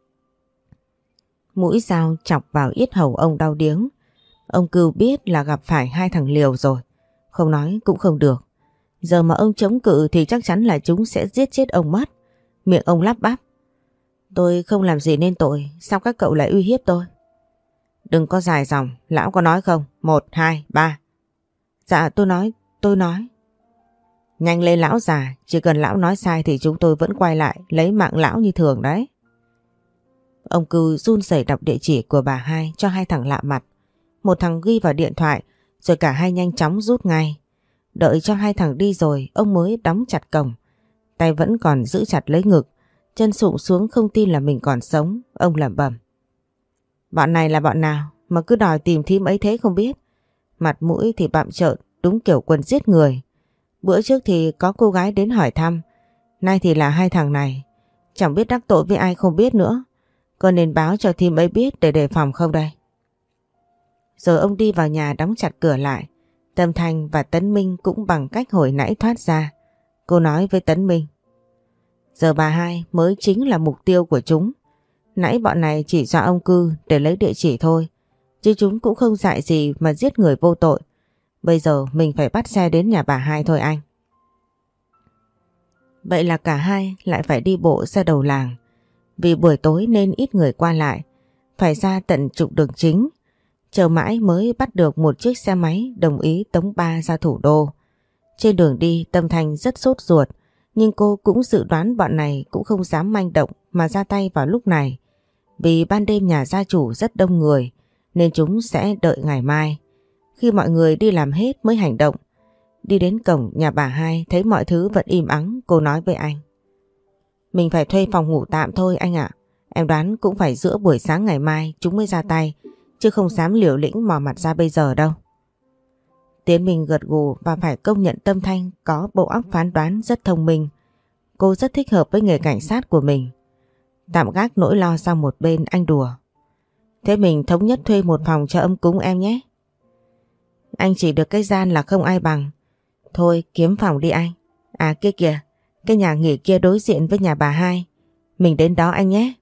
Mũi dao chọc vào yết hầu ông đau điếng. Ông Cưu biết là gặp phải hai thằng liều rồi. Không nói cũng không được. Giờ mà ông chống cự thì chắc chắn là chúng sẽ giết chết ông mất. Miệng ông lắp bắp: Tôi không làm gì nên tội, sao các cậu lại uy hiếp tôi? Đừng có dài dòng, lão có nói không? Một, hai, ba. Dạ tôi nói, tôi nói. Nhanh lên lão già, chỉ cần lão nói sai thì chúng tôi vẫn quay lại lấy mạng lão như thường đấy. Ông Cưu run rẩy đọc địa chỉ của bà hai cho hai thằng lạ mặt. một thằng ghi vào điện thoại rồi cả hai nhanh chóng rút ngay. Đợi cho hai thằng đi rồi ông mới đóng chặt cổng. Tay vẫn còn giữ chặt lấy ngực, chân sụp xuống không tin là mình còn sống. Ông lẩm bẩm: bọn này là bọn nào mà cứ đòi tìm thím ấy thế không biết. Mặt mũi thì bặm trợn, đúng kiểu quần giết người. Bữa trước thì có cô gái đến hỏi thăm, nay thì là hai thằng này. Chẳng biết đắc tội với ai không biết nữa. Có nên báo cho thím ấy biết để đề phòng không đây? Rồi ông đi vào nhà đóng chặt cửa lại. Tâm Thanh và Tấn Minh cũng bằng cách hồi nãy thoát ra. Cô nói với Tấn Minh: giờ bà hai mới chính là mục tiêu của chúng. Nãy bọn này chỉ dọa ông Cư để lấy địa chỉ thôi, chứ chúng cũng không dại gì mà giết người vô tội. Bây giờ mình phải bắt xe đến nhà bà hai thôi anh. Vậy là cả hai lại phải đi bộ ra đầu làng. Vì buổi tối nên ít người qua lại, phải ra tận trục đường chính. Chờ mãi mới bắt được một chiếc xe máy đồng ý tống ba ra thủ đô. Trên đường đi Tâm Thanh rất sốt ruột, nhưng cô cũng dự đoán bọn này cũng không dám manh động mà ra tay vào lúc này. Vì ban đêm nhà gia chủ rất đông người nên chúng sẽ đợi ngày mai, khi mọi người đi làm hết mới hành động. Đi đến cổng nhà bà hai thấy mọi thứ vẫn im ắng, cô nói với anh: mình phải thuê phòng ngủ tạm thôi anh ạ. Em đoán cũng phải giữa buổi sáng ngày mai chúng mới ra tay, chứ không dám liều lĩnh mò mặt ra bây giờ đâu. Tiến Minh gật gù và phải công nhận Tâm Thanh có bộ óc phán đoán rất thông minh. Cô rất thích hợp với nghề cảnh sát của mình. Tạm gác nỗi lo sang một bên, anh đùa: thế mình thống nhất thuê một phòng cho ấm cúng em nhé. Anh chỉ được cái gian là không ai bằng. Thôi kiếm phòng đi anh. À kia kìa, cái nhà nghỉ kia đối diện với nhà bà hai, mình đến đó anh nhé.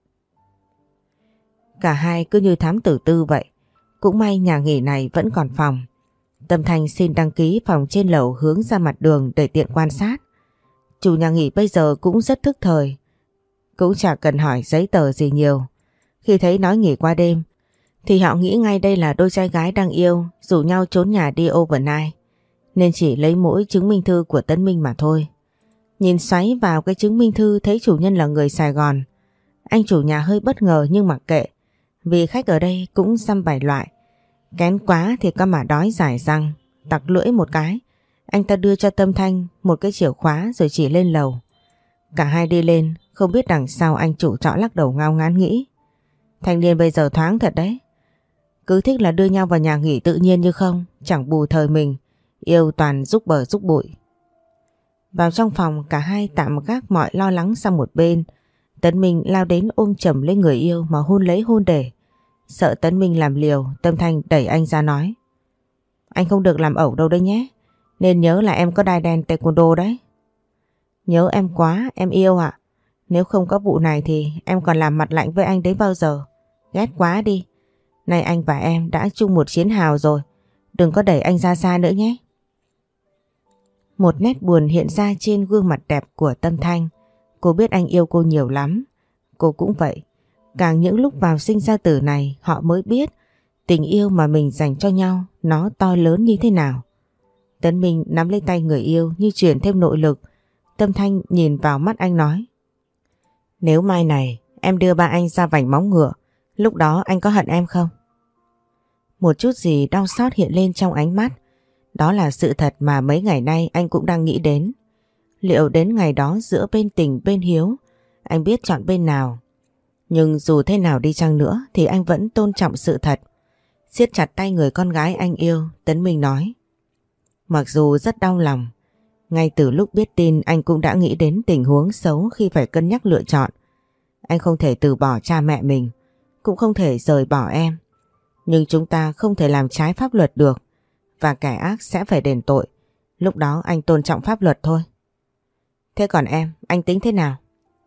Cả hai cứ như thám tử tư vậy. Cũng may nhà nghỉ này vẫn còn phòng. Tâm Thanh xin đăng ký phòng trên lầu hướng ra mặt đường để tiện quan sát. Chủ nhà nghỉ bây giờ cũng rất thức thời, cũng chả cần hỏi giấy tờ gì nhiều. Khi thấy nói nghỉ qua đêm thì họ nghĩ ngay đây là đôi trai gái đang yêu, rủ nhau trốn nhà đi overnight, nên chỉ lấy mỗi chứng minh thư của Tấn Minh mà thôi. Nhìn xoáy vào cái chứng minh thư thấy chủ nhân là người Sài Gòn. Anh chủ nhà hơi bất ngờ nhưng mặc kệ, vì khách ở đây cũng dăm bảy loại. Kén quá thì có mà đói rải răng, tặc lưỡi một cái. Anh ta đưa cho Tâm Thanh một cái chìa khóa rồi chỉ lên lầu. Cả hai đi lên, không biết đằng sau anh chủ trọ lắc đầu ngao ngán nghĩ: thanh niên bây giờ thoáng thật đấy. Cứ thích là đưa nhau vào nhà nghỉ tự nhiên như không, chẳng bù thời mình, yêu toàn giúp bờ giúp bụi. Vào trong phòng cả hai tạm gác mọi lo lắng sang một bên. Tấn Minh lao đến ôm chầm lấy người yêu mà hôn lấy hôn để. Sợ Tấn Minh làm liều, Tâm Thanh đẩy anh ra nói: anh không được làm ẩu đâu đấy nhé, nên nhớ là em có đai đen taekwondo đấy. Nhớ em quá, em yêu ạ. Nếu không có vụ này thì em còn làm mặt lạnh với anh đến bao giờ. Ghét quá đi. Nay anh và em đã chung một chiến hào rồi, đừng có đẩy anh ra xa nữa nhé. Một nét buồn hiện ra trên gương mặt đẹp của Tâm Thanh. Cô biết anh yêu cô nhiều lắm. Cô cũng vậy. Càng những lúc vào sinh ra tử này họ mới biết tình yêu mà mình dành cho nhau nó to lớn như thế nào. Tấn Minh nắm lấy tay người yêu như truyền thêm nội lực. Tâm Thanh nhìn vào mắt anh nói: nếu mai này em đưa ba anh ra vành móng ngựa, lúc đó anh có hận em không? Một chút gì đau xót hiện lên trong ánh mắt. Đó là sự thật mà mấy ngày nay anh cũng đang nghĩ đến. Liệu đến ngày đó giữa bên tình bên hiếu, anh biết chọn bên nào? Nhưng dù thế nào đi chăng nữa thì anh vẫn tôn trọng sự thật. Siết chặt tay người con gái anh yêu, Tấn Minh nói: mặc dù rất đau lòng, ngay từ lúc biết tin anh cũng đã nghĩ đến tình huống xấu khi phải cân nhắc lựa chọn. Anh không thể từ bỏ cha mẹ mình, cũng không thể rời bỏ em. Nhưng chúng ta không thể làm trái pháp luật được, và kẻ ác sẽ phải đền tội. Lúc đó anh tôn trọng pháp luật thôi. Thế còn em, anh tính thế nào?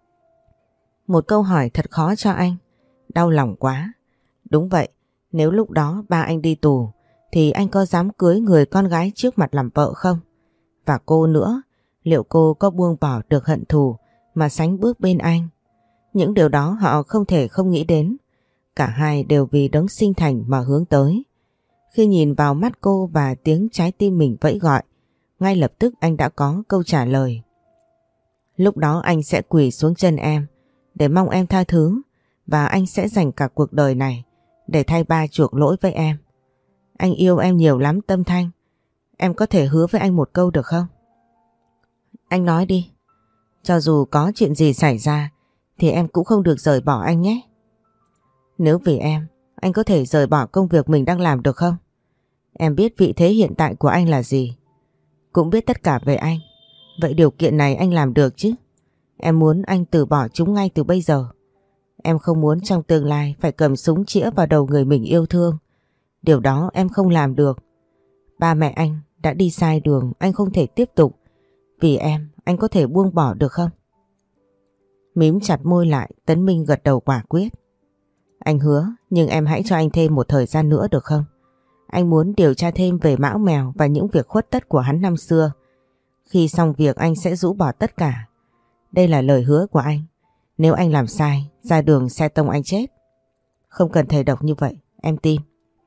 Một câu hỏi thật khó cho anh. Đau lòng quá. Đúng vậy, nếu lúc đó ba anh đi tù thì anh có dám cưới người con gái trước mặt làm vợ không? Và cô nữa, liệu cô có buông bỏ được hận thù mà sánh bước bên anh? Những điều đó họ không thể không nghĩ đến. Cả hai đều vì đấng sinh thành mà hướng tới. Khi nhìn vào mắt cô và tiếng trái tim mình vẫy gọi, ngay lập tức anh đã có câu trả lời. Lúc đó anh sẽ quỳ xuống chân em để mong em tha thứ, và anh sẽ dành cả cuộc đời này để thay ba chuộc lỗi với em. Anh yêu em nhiều lắm Tâm Thanh. Em có thể hứa với anh một câu được không? Anh nói đi. Cho dù có chuyện gì xảy ra thì em cũng không được rời bỏ anh nhé. Nếu vì em, anh có thể rời bỏ công việc mình đang làm được không? Em biết vị thế hiện tại của anh là gì, cũng biết tất cả về anh. Vậy điều kiện này anh làm được chứ? Em muốn anh từ bỏ chúng ngay từ bây giờ. Em không muốn trong tương lai phải cầm súng chĩa vào đầu người mình yêu thương. Điều đó em không làm được. Ba mẹ anh đã đi sai đường, anh không thể tiếp tục. Vì em, anh có thể buông bỏ được không? Mím chặt môi lại, Tấn Minh gật đầu quả quyết. Anh hứa, nhưng em hãy cho anh thêm một thời gian nữa được không? Anh muốn điều tra thêm về Mão Mèo và những việc khuất tất của hắn năm xưa. Khi xong việc anh sẽ rũ bỏ tất cả. Đây là lời hứa của anh. Nếu anh làm sai, ra đường xe tông anh chết. Không cần thề độc như vậy, em tin.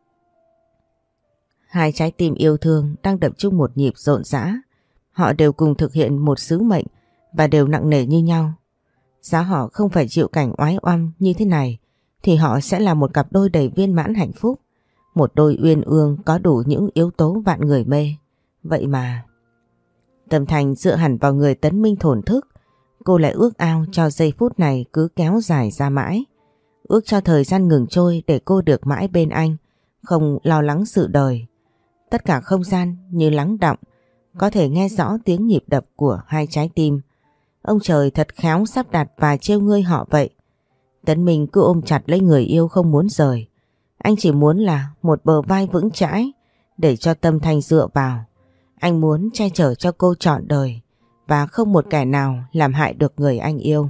Hai trái tim yêu thương đang đập chung một nhịp rộn rã. Họ đều cùng thực hiện một sứ mệnh và đều nặng nề như nhau. Giá họ không phải chịu cảnh oái oăm như thế này thì họ sẽ là một cặp đôi đầy viên mãn hạnh phúc. Một đôi uyên ương có đủ những yếu tố vạn người mê. Vậy mà... Tâm Thanh dựa hẳn vào người Tấn Minh thổn thức. Cô lại ước ao cho giây phút này cứ kéo dài ra mãi. Ước cho thời gian ngừng trôi để cô được mãi bên anh, không lo lắng sự đời. Tất cả không gian như lắng đọng, có thể nghe rõ tiếng nhịp đập của hai trái tim. Ông trời thật khéo sắp đặt và trêu ngươi họ vậy. Tấn Minh cứ ôm chặt lấy người yêu không muốn rời. Anh chỉ muốn là một bờ vai vững chãi để cho Tâm Thanh dựa vào. Anh muốn che chở cho cô trọn đời và không một kẻ nào làm hại được người anh yêu.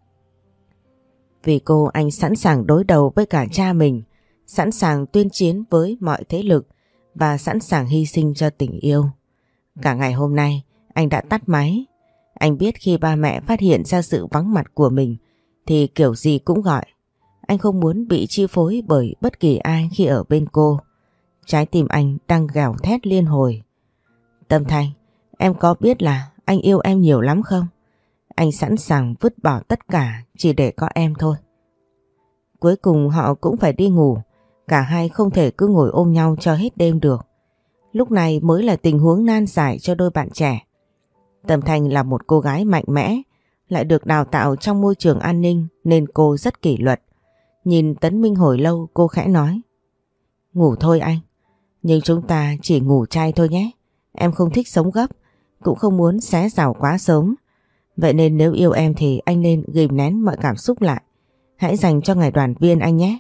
Vì cô anh sẵn sàng đối đầu với cả cha mình, sẵn sàng tuyên chiến với mọi thế lực và sẵn sàng hy sinh cho tình yêu. Cả ngày hôm nay anh đã tắt máy. Anh biết khi ba mẹ phát hiện ra sự vắng mặt của mình thì kiểu gì cũng gọi. Anh không muốn bị chi phối bởi bất kỳ ai khi ở bên cô. Trái tim anh đang gào thét liên hồi. Tâm Thanh, em có biết là anh yêu em nhiều lắm không? Anh sẵn sàng vứt bỏ tất cả chỉ để có em thôi. Cuối cùng họ cũng phải đi ngủ. Cả hai không thể cứ ngồi ôm nhau cho hết đêm được. Lúc này mới là tình huống nan giải cho đôi bạn trẻ. Tâm Thanh là một cô gái mạnh mẽ, lại được đào tạo trong môi trường an ninh nên cô rất kỷ luật. Nhìn Tấn Minh hồi lâu cô khẽ nói. Ngủ thôi anh, nhưng chúng ta chỉ ngủ chay thôi nhé. Em không thích sống gấp, cũng không muốn xé rào quá sớm. Vậy nên nếu yêu em thì anh nên ghìm nén mọi cảm xúc lại. Hãy dành cho ngày đoàn viên anh nhé.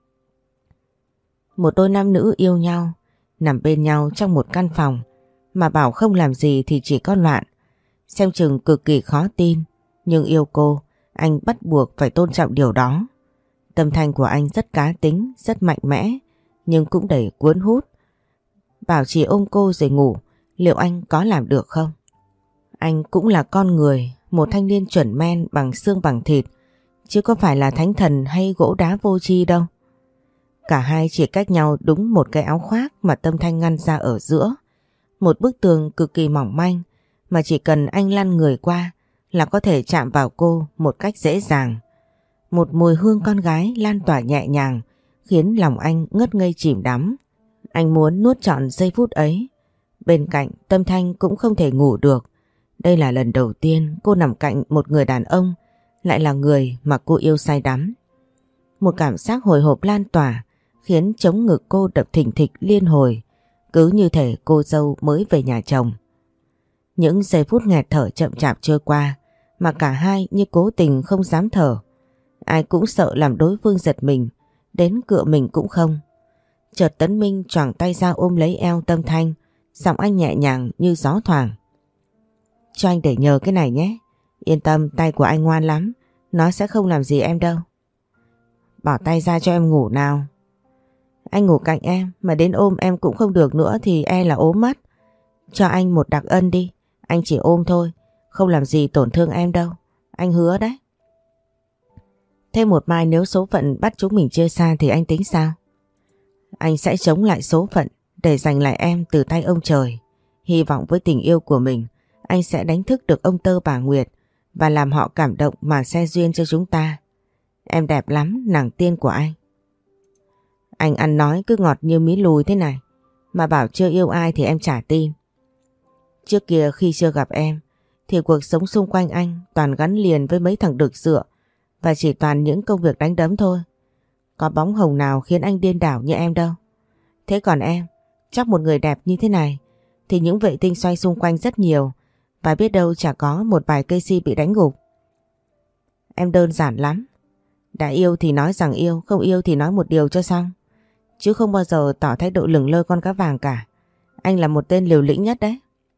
Một đôi nam nữ yêu nhau, nằm bên nhau trong một căn phòng, mà bảo không làm gì thì chỉ có loạn. Xem chừng cực kỳ khó tin, nhưng yêu cô, anh bắt buộc phải tôn trọng điều đó. Tâm Thanh của anh rất cá tính, rất mạnh mẽ, nhưng cũng đầy cuốn hút. Bảo chỉ ôm cô rồi ngủ, liệu anh có làm được không? Anh cũng là con người, một thanh niên chuẩn men bằng xương bằng thịt, chứ có phải là thánh thần hay gỗ đá vô tri đâu. Cả hai chỉ cách nhau đúng một cái áo khoác mà Tâm Thanh ngăn ra ở giữa. Một bức tường cực kỳ mỏng manh mà chỉ cần anh lăn người qua là có thể chạm vào cô một cách dễ dàng. Một mùi hương con gái lan tỏa nhẹ nhàng khiến lòng anh ngất ngây chìm đắm. Anh muốn nuốt trọn giây phút ấy. Bên cạnh Tâm Thanh cũng không thể ngủ được. Đây là lần đầu tiên cô nằm cạnh một người đàn ông, lại là người mà cô yêu say đắm. Một cảm giác hồi hộp lan tỏa khiến trống ngực cô đập thình thịch liên hồi, cứ như thể cô dâu mới về nhà chồng. Những giây phút nghẹt thở chậm chạp trôi qua mà cả hai như cố tình không dám thở. Ai cũng sợ làm đối phương giật mình, đến cựa mình cũng không. Chợt Tấn Minh choàng tay ra ôm lấy eo Tâm Thanh, giọng anh nhẹ nhàng như gió thoảng. Cho anh để nhờ cái này nhé. Yên tâm, tay của anh ngoan lắm, nó sẽ không làm gì em đâu. Bỏ tay ra cho em ngủ nào. Anh ngủ cạnh em mà đến ôm em cũng không được nữa thì e là ốm mất. Cho anh một đặc ân đi, anh chỉ ôm thôi, không làm gì tổn thương em đâu. Anh hứa đấy. Thế một mai nếu số phận bắt chúng mình chia xa thì anh tính sao? Anh sẽ chống lại số phận để giành lại em từ tay ông trời. Hy vọng với tình yêu của mình, anh sẽ đánh thức được ông Tơ bà Nguyệt và làm họ cảm động mà xe duyên cho chúng ta. Em đẹp lắm, nàng tiên của anh. Anh ăn nói cứ ngọt như mí lùi thế này. Mà bảo chưa yêu ai thì em chả tin. Trước kia khi chưa gặp em thì cuộc sống xung quanh anh toàn gắn liền với mấy thằng đực dựa và chỉ toàn những công việc đánh đấm thôi. Có bóng hồng nào khiến anh điên đảo như em đâu. Thế còn em, chắc một người đẹp như thế này thì những vệ tinh xoay xung quanh rất nhiều và biết đâu chả có một vài cây si bị đánh gục. Em đơn giản lắm. Đã yêu thì nói rằng yêu, không yêu thì nói một điều cho xong. Chứ không bao giờ tỏ thái độ lửng lơ con cá vàng cả. Anh là một tên liều lĩnh nhất đấy.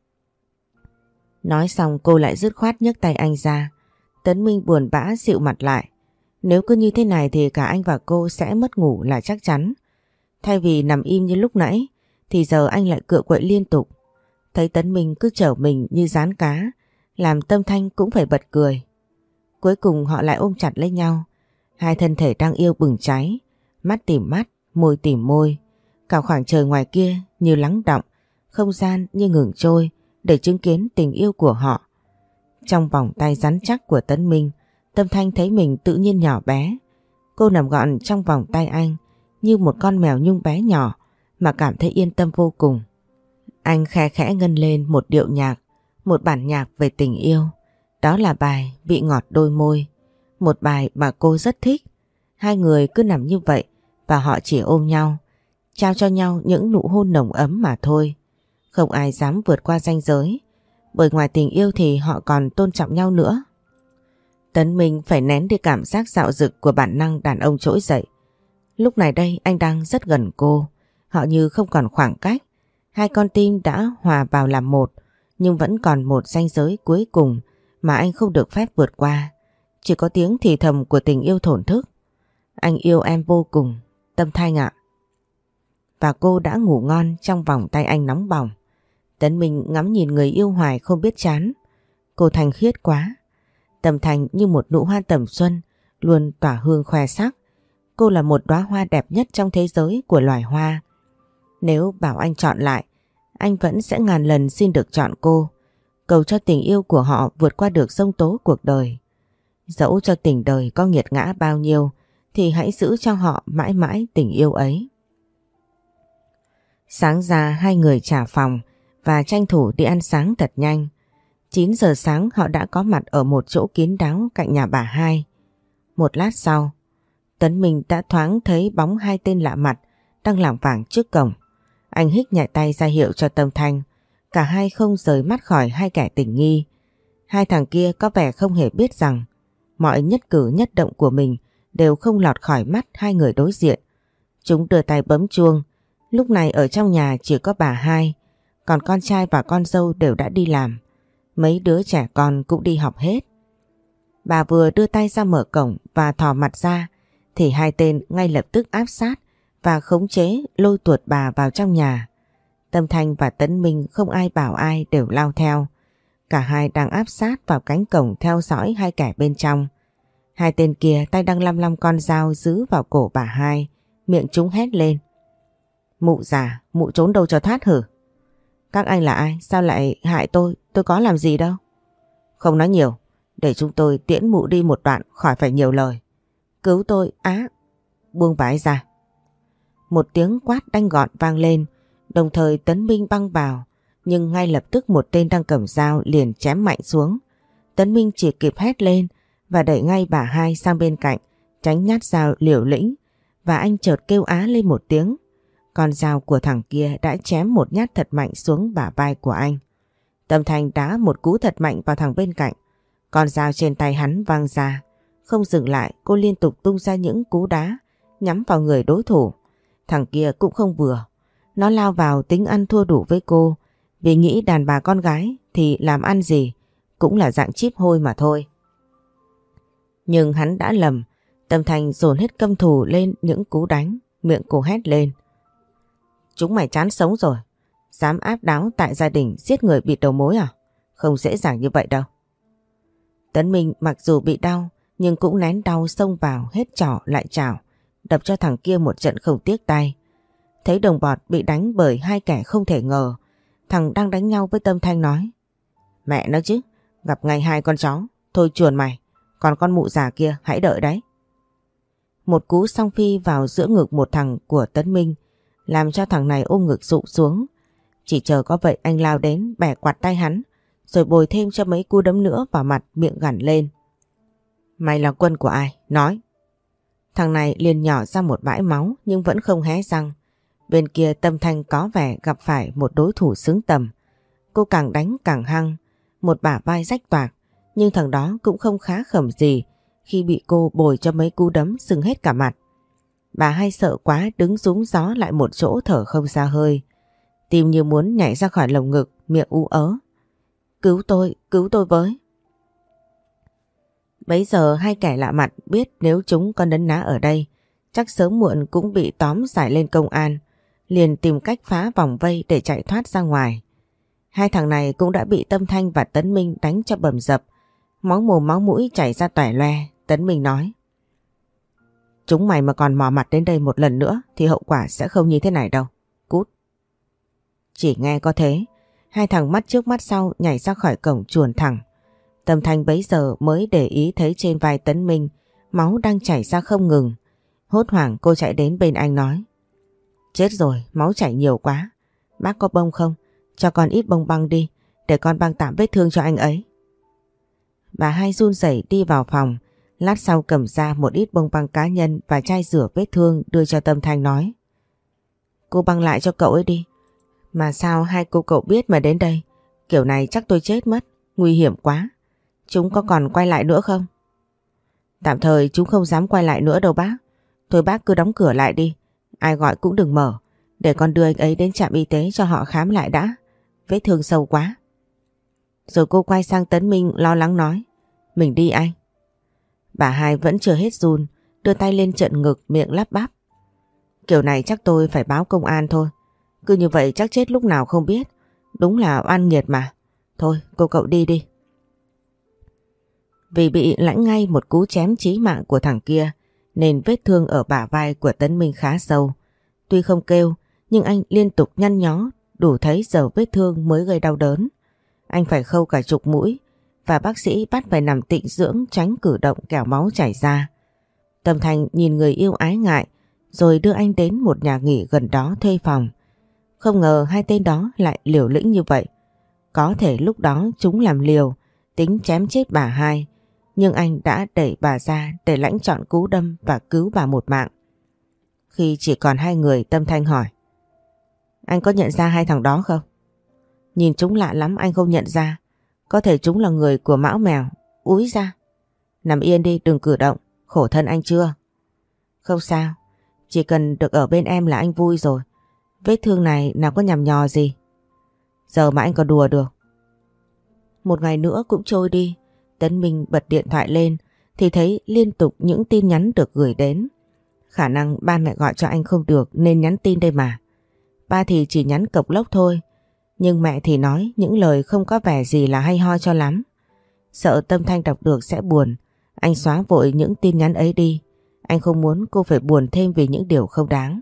Nói xong cô lại dứt khoát nhấc tay anh ra. Tấn Minh buồn bã dịu mặt lại. Nếu cứ như thế này thì cả anh và cô sẽ mất ngủ là chắc chắn. Thay vì nằm im như lúc nãy thì giờ anh lại cựa quậy liên tục. Thấy Tấn Minh cứ chở mình như rán cá, làm Tâm Thanh cũng phải bật cười. Cuối cùng họ lại ôm chặt lấy nhau. Hai thân thể đang yêu bừng cháy, mắt tìm mắt, môi tìm môi. Cả khoảng trời ngoài kia như lắng đọng, không gian như ngừng trôi để chứng kiến tình yêu của họ. Trong vòng tay rắn chắc của Tấn Minh, Tâm Thanh thấy mình tự nhiên nhỏ bé. Cô nằm gọn trong vòng tay anh như một con mèo nhung bé nhỏ mà cảm thấy yên tâm vô cùng. Anh khe khẽ ngân lên một điệu nhạc, một bản nhạc về tình yêu. Đó là bài Vị ngọt đôi môi, một bài mà cô rất thích. Hai người cứ nằm như vậy và họ chỉ ôm nhau, trao cho nhau những nụ hôn nồng ấm mà thôi. Không ai dám vượt qua ranh giới, bởi ngoài tình yêu thì họ còn tôn trọng nhau nữa. Tấn Minh phải nén đi cảm giác dạo dực của bản năng đàn ông trỗi dậy. Lúc này đây anh đang rất gần cô, họ như không còn khoảng cách. Hai con tim đã hòa vào làm một, nhưng vẫn còn một ranh giới cuối cùng mà anh không được phép vượt qua. Chỉ có tiếng thì thầm của tình yêu thổn thức. Anh yêu em vô cùng, Tâm Thanh ạ. Và cô đã ngủ ngon trong vòng tay anh nóng bỏng. Tấn Minh ngắm nhìn người yêu hoài không biết chán. Cô thanh khiết quá. Tâm Thanh như một nụ hoa tầm xuân, luôn tỏa hương khoe sắc. Cô là một đóa hoa đẹp nhất trong thế giới của loài hoa. Nếu bảo anh chọn lại, anh vẫn sẽ ngàn lần xin được chọn cô. Cầu cho tình yêu của họ vượt qua được giông tố cuộc đời. Dẫu cho tình đời có nghiệt ngã bao nhiêu, thì hãy giữ cho họ mãi mãi tình yêu ấy. Sáng ra hai người trả phòng và tranh thủ đi ăn sáng thật nhanh. chín giờ sáng họ đã có mặt ở một chỗ kín đáo cạnh nhà bà hai. Một lát sau, Tấn Minh đã thoáng thấy bóng hai tên lạ mặt đang lảng vảng trước cổng. Anh hích nhẹ tay ra hiệu cho Tâm Thanh. Cả hai không rời mắt khỏi hai kẻ tình nghi. Hai thằng kia có vẻ không hề biết rằng mọi nhất cử nhất động của mình đều không lọt khỏi mắt hai người đối diện. Chúng đưa tay bấm chuông. Lúc này ở trong nhà chỉ có bà hai, còn con trai và con dâu đều đã đi làm. Mấy đứa trẻ con cũng đi học hết. Bà vừa đưa tay ra mở cổng và thò mặt ra thì hai tên ngay lập tức áp sát và khống chế lôi tuột bà vào trong nhà. Tâm Thanh và Tấn Minh không ai bảo ai đều lao theo. Cả hai đang áp sát vào cánh cổng theo dõi hai kẻ bên trong. Hai tên kia tay đang lăm lăm con dao giữ vào cổ bà hai, miệng chúng hét lên. Mụ già, mụ trốn đâu cho thoát hử? Các anh là ai? Sao lại hại tôi? Tôi có làm gì đâu. Không nói nhiều, để chúng tôi tiễn mụ đi một đoạn khỏi phải nhiều lời. Cứu tôi, á! Buông bà ấy ra. Một tiếng quát đanh gọn vang lên, đồng thời Tấn Minh băng vào, nhưng ngay lập tức một tên đang cầm dao liền chém mạnh xuống. Tấn Minh chỉ kịp hét lên và đẩy ngay bà hai sang bên cạnh, tránh nhát dao liều lĩnh, và anh chợt kêu á lên một tiếng. Con dao của thằng kia đã chém một nhát thật mạnh xuống bả vai của anh. Tâm Thanh đá một cú thật mạnh vào thằng bên cạnh. Con dao trên tay hắn văng ra. Không dừng lại, cô liên tục tung ra những cú đá nhắm vào người đối thủ. Thằng kia cũng không vừa. Nó lao vào tính ăn thua đủ với cô, vì nghĩ đàn bà con gái thì làm ăn gì cũng là dạng chíp hôi mà thôi. Nhưng hắn đã lầm. Tâm Thanh dồn hết căm thù lên những cú đánh, miệng cô hét lên. Chúng mày chán sống rồi. Dám áp đáo tại gia đình giết người bịt đầu mối à? Không dễ dàng như vậy đâu. Tấn Minh mặc dù bị đau nhưng cũng nén đau xông vào hết trỏ lại chảo, đập cho thằng kia một trận không tiếc tay. Thấy đồng bọt bị đánh bởi hai kẻ không thể ngờ, thằng đang đánh nhau với Tâm Thanh nói. Mẹ nó chứ, gặp ngay hai con chó, thôi chuồn mày, còn con mụ già kia hãy đợi đấy. Một cú song phi vào giữa ngực một thằng của Tấn Minh làm cho thằng này ôm ngực rụng xuống. Chỉ chờ có vậy anh lao đến bẻ quạt tay hắn, rồi bồi thêm cho mấy cú đấm nữa vào mặt, miệng gằn lên. Mày là quân của ai? Nói. Thằng này liền nhỏ ra một bãi máu nhưng vẫn không hé răng. Bên kia Tâm Thanh có vẻ gặp phải một đối thủ xứng tầm. Cô càng đánh càng hăng, một bả vai rách toạc, nhưng thằng đó cũng không khá khẩm gì khi bị cô bồi cho mấy cú đấm sưng hết cả mặt. Bà Hai sợ quá đứng rúng gió lại một chỗ thở không ra hơi. Tim như muốn nhảy ra khỏi lồng ngực, miệng ú ớ. Cứu tôi, cứu tôi với. Bấy giờ hai kẻ lạ mặt biết nếu chúng có nấn ná ở đây, chắc sớm muộn cũng bị tóm giải lên công an, liền tìm cách phá vòng vây để chạy thoát ra ngoài. Hai thằng này cũng đã bị Tâm Thanh và Tấn Minh đánh cho bầm dập, máu mồm máu mũi chảy ra toẻ loe. Tấn Minh nói: Chúng mày mà còn mò mặt đến đây một lần nữa thì hậu quả sẽ không như thế này đâu. Cút. Chỉ nghe có thế, hai thằng mắt trước mắt sau nhảy ra khỏi cổng chuồn thẳng. Tâm Thanh bấy giờ mới để ý thấy trên vai Tấn Minh máu đang chảy ra không ngừng. Hốt hoảng cô chạy đến bên anh nói: Chết rồi, máu chảy nhiều quá. Bác có bông không? Cho con ít bông băng đi, để con băng tạm vết thương cho anh ấy. Bà Hai run rẩy đi vào phòng, lát sau cầm ra một ít bông băng cá nhân và chai rửa vết thương đưa cho Tâm Thanh nói: Cô băng lại cho cậu ấy đi. Mà sao hai cô cậu biết mà đến đây? Kiểu này chắc tôi chết mất, nguy hiểm quá. Chúng có còn quay lại nữa không? Tạm thời chúng không dám quay lại nữa đâu bác. Thôi bác cứ đóng cửa lại đi, ai gọi cũng đừng mở, để con đưa anh ấy đến trạm y tế cho họ khám lại đã. Vết thương sâu quá. Rồi cô quay sang Tấn Minh lo lắng nói: Mình đi anh. Bà Hai vẫn chưa hết run, đưa tay lên trợn ngực, miệng lắp bắp: Kiểu này chắc tôi phải báo công an thôi. Cứ như vậy chắc chết lúc nào không biết. Đúng là oan nghiệt mà. Thôi cô cậu đi đi. Vì bị lãnh ngay một cú chém chí mạng của thằng kia nên vết thương ở bả vai của Tấn Minh khá sâu. Tuy không kêu nhưng anh liên tục nhăn nhó, đủ thấy giờ vết thương mới gây đau đớn. Anh phải khâu cả chục mũi và bác sĩ bắt phải nằm tịnh dưỡng tránh cử động kẻo máu chảy ra. Tâm Thanh nhìn người yêu ái ngại rồi đưa anh đến một nhà nghỉ gần đó thuê phòng. Không ngờ hai tên đó lại liều lĩnh như vậy. Có thể lúc đó chúng làm liều, tính chém chết bà Hai, nhưng anh đã đẩy bà ra để lãnh trọn cú đâm và cứu bà một mạng. Khi chỉ còn hai người, Tâm Thanh hỏi: Anh có nhận ra hai thằng đó không? Nhìn chúng lạ lắm anh không nhận ra. Có thể chúng là người của Mão Mèo. Úi ra. Nằm yên đi, đừng cử động. Khổ thân anh chưa? Không sao, chỉ cần được ở bên em là anh vui rồi. Vết thương này nào có nhằm nhò gì. Giờ mà anh còn đùa được. Một ngày nữa cũng trôi đi. Tấn Minh bật điện thoại lên thì thấy liên tục những tin nhắn được gửi đến. Khả năng ba mẹ gọi cho anh không được nên nhắn tin đây mà. Ba thì chỉ nhắn cộc lốc thôi, nhưng mẹ thì nói những lời không có vẻ gì là hay ho cho lắm. Sợ Tâm Thanh đọc được sẽ buồn, anh xóa vội những tin nhắn ấy đi. Anh không muốn cô phải buồn thêm vì những điều không đáng.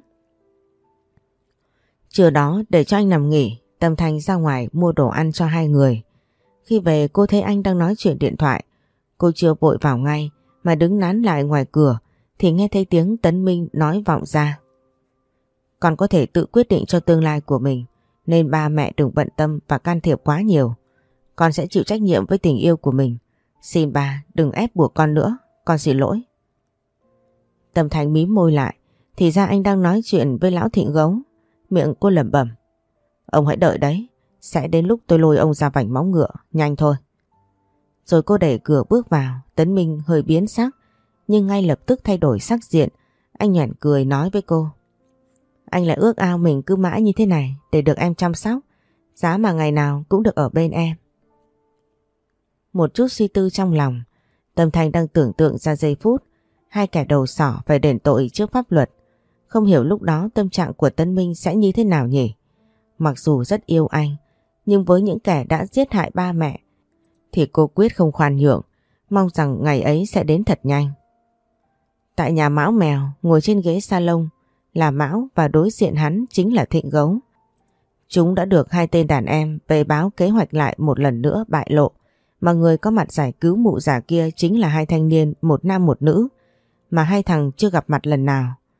Trưa đó để cho anh nằm nghỉ, Tâm Thanh ra ngoài mua đồ ăn cho hai người. Khi về cô thấy anh đang nói chuyện điện thoại. Cô chưa vội vào ngay mà đứng nán lại ngoài cửa thì nghe thấy tiếng Tấn Minh nói vọng ra: Con có thể tự quyết định cho tương lai của mình, nên ba mẹ đừng bận tâm và can thiệp quá nhiều. Con sẽ chịu trách nhiệm với tình yêu của mình. Xin ba đừng ép buộc con nữa, con xin lỗi. Tâm Thanh mím môi lại, thì ra anh đang nói chuyện với lão Thịnh Gấu. Miệng cô lẩm bẩm: Ông hãy đợi đấy, sẽ đến lúc tôi lôi ông ra vành móng ngựa, nhanh thôi. Rồi cô đẩy cửa bước vào. Tấn Minh hơi biến sắc nhưng ngay lập tức thay đổi sắc diện. Anh nhoẻn cười nói với cô: Anh lại ước ao mình cứ mãi như thế này để được em chăm sóc, giá mà ngày nào cũng được ở bên em. Một chút suy tư trong lòng, Tâm Thanh đang tưởng tượng ra giây phút hai kẻ đầu sỏ phải đền tội trước pháp luật. Không hiểu lúc đó tâm trạng của Tấn Minh sẽ như thế nào nhỉ? Mặc dù rất yêu anh, nhưng với những kẻ đã giết hại ba mẹ thì cô quyết không khoan nhượng, mong rằng ngày ấy sẽ đến thật nhanh. Tại nhà Mão Mèo, ngồi trên ghế salon là Mão và đối diện hắn chính là Thịnh Gấu. Chúng đã được hai tên đàn em về báo kế hoạch lại một lần nữa bại lộ, mà người có mặt giải cứu mụ già kia chính là hai thanh niên, một nam một nữ, mà hai thằng chưa gặp mặt lần nào.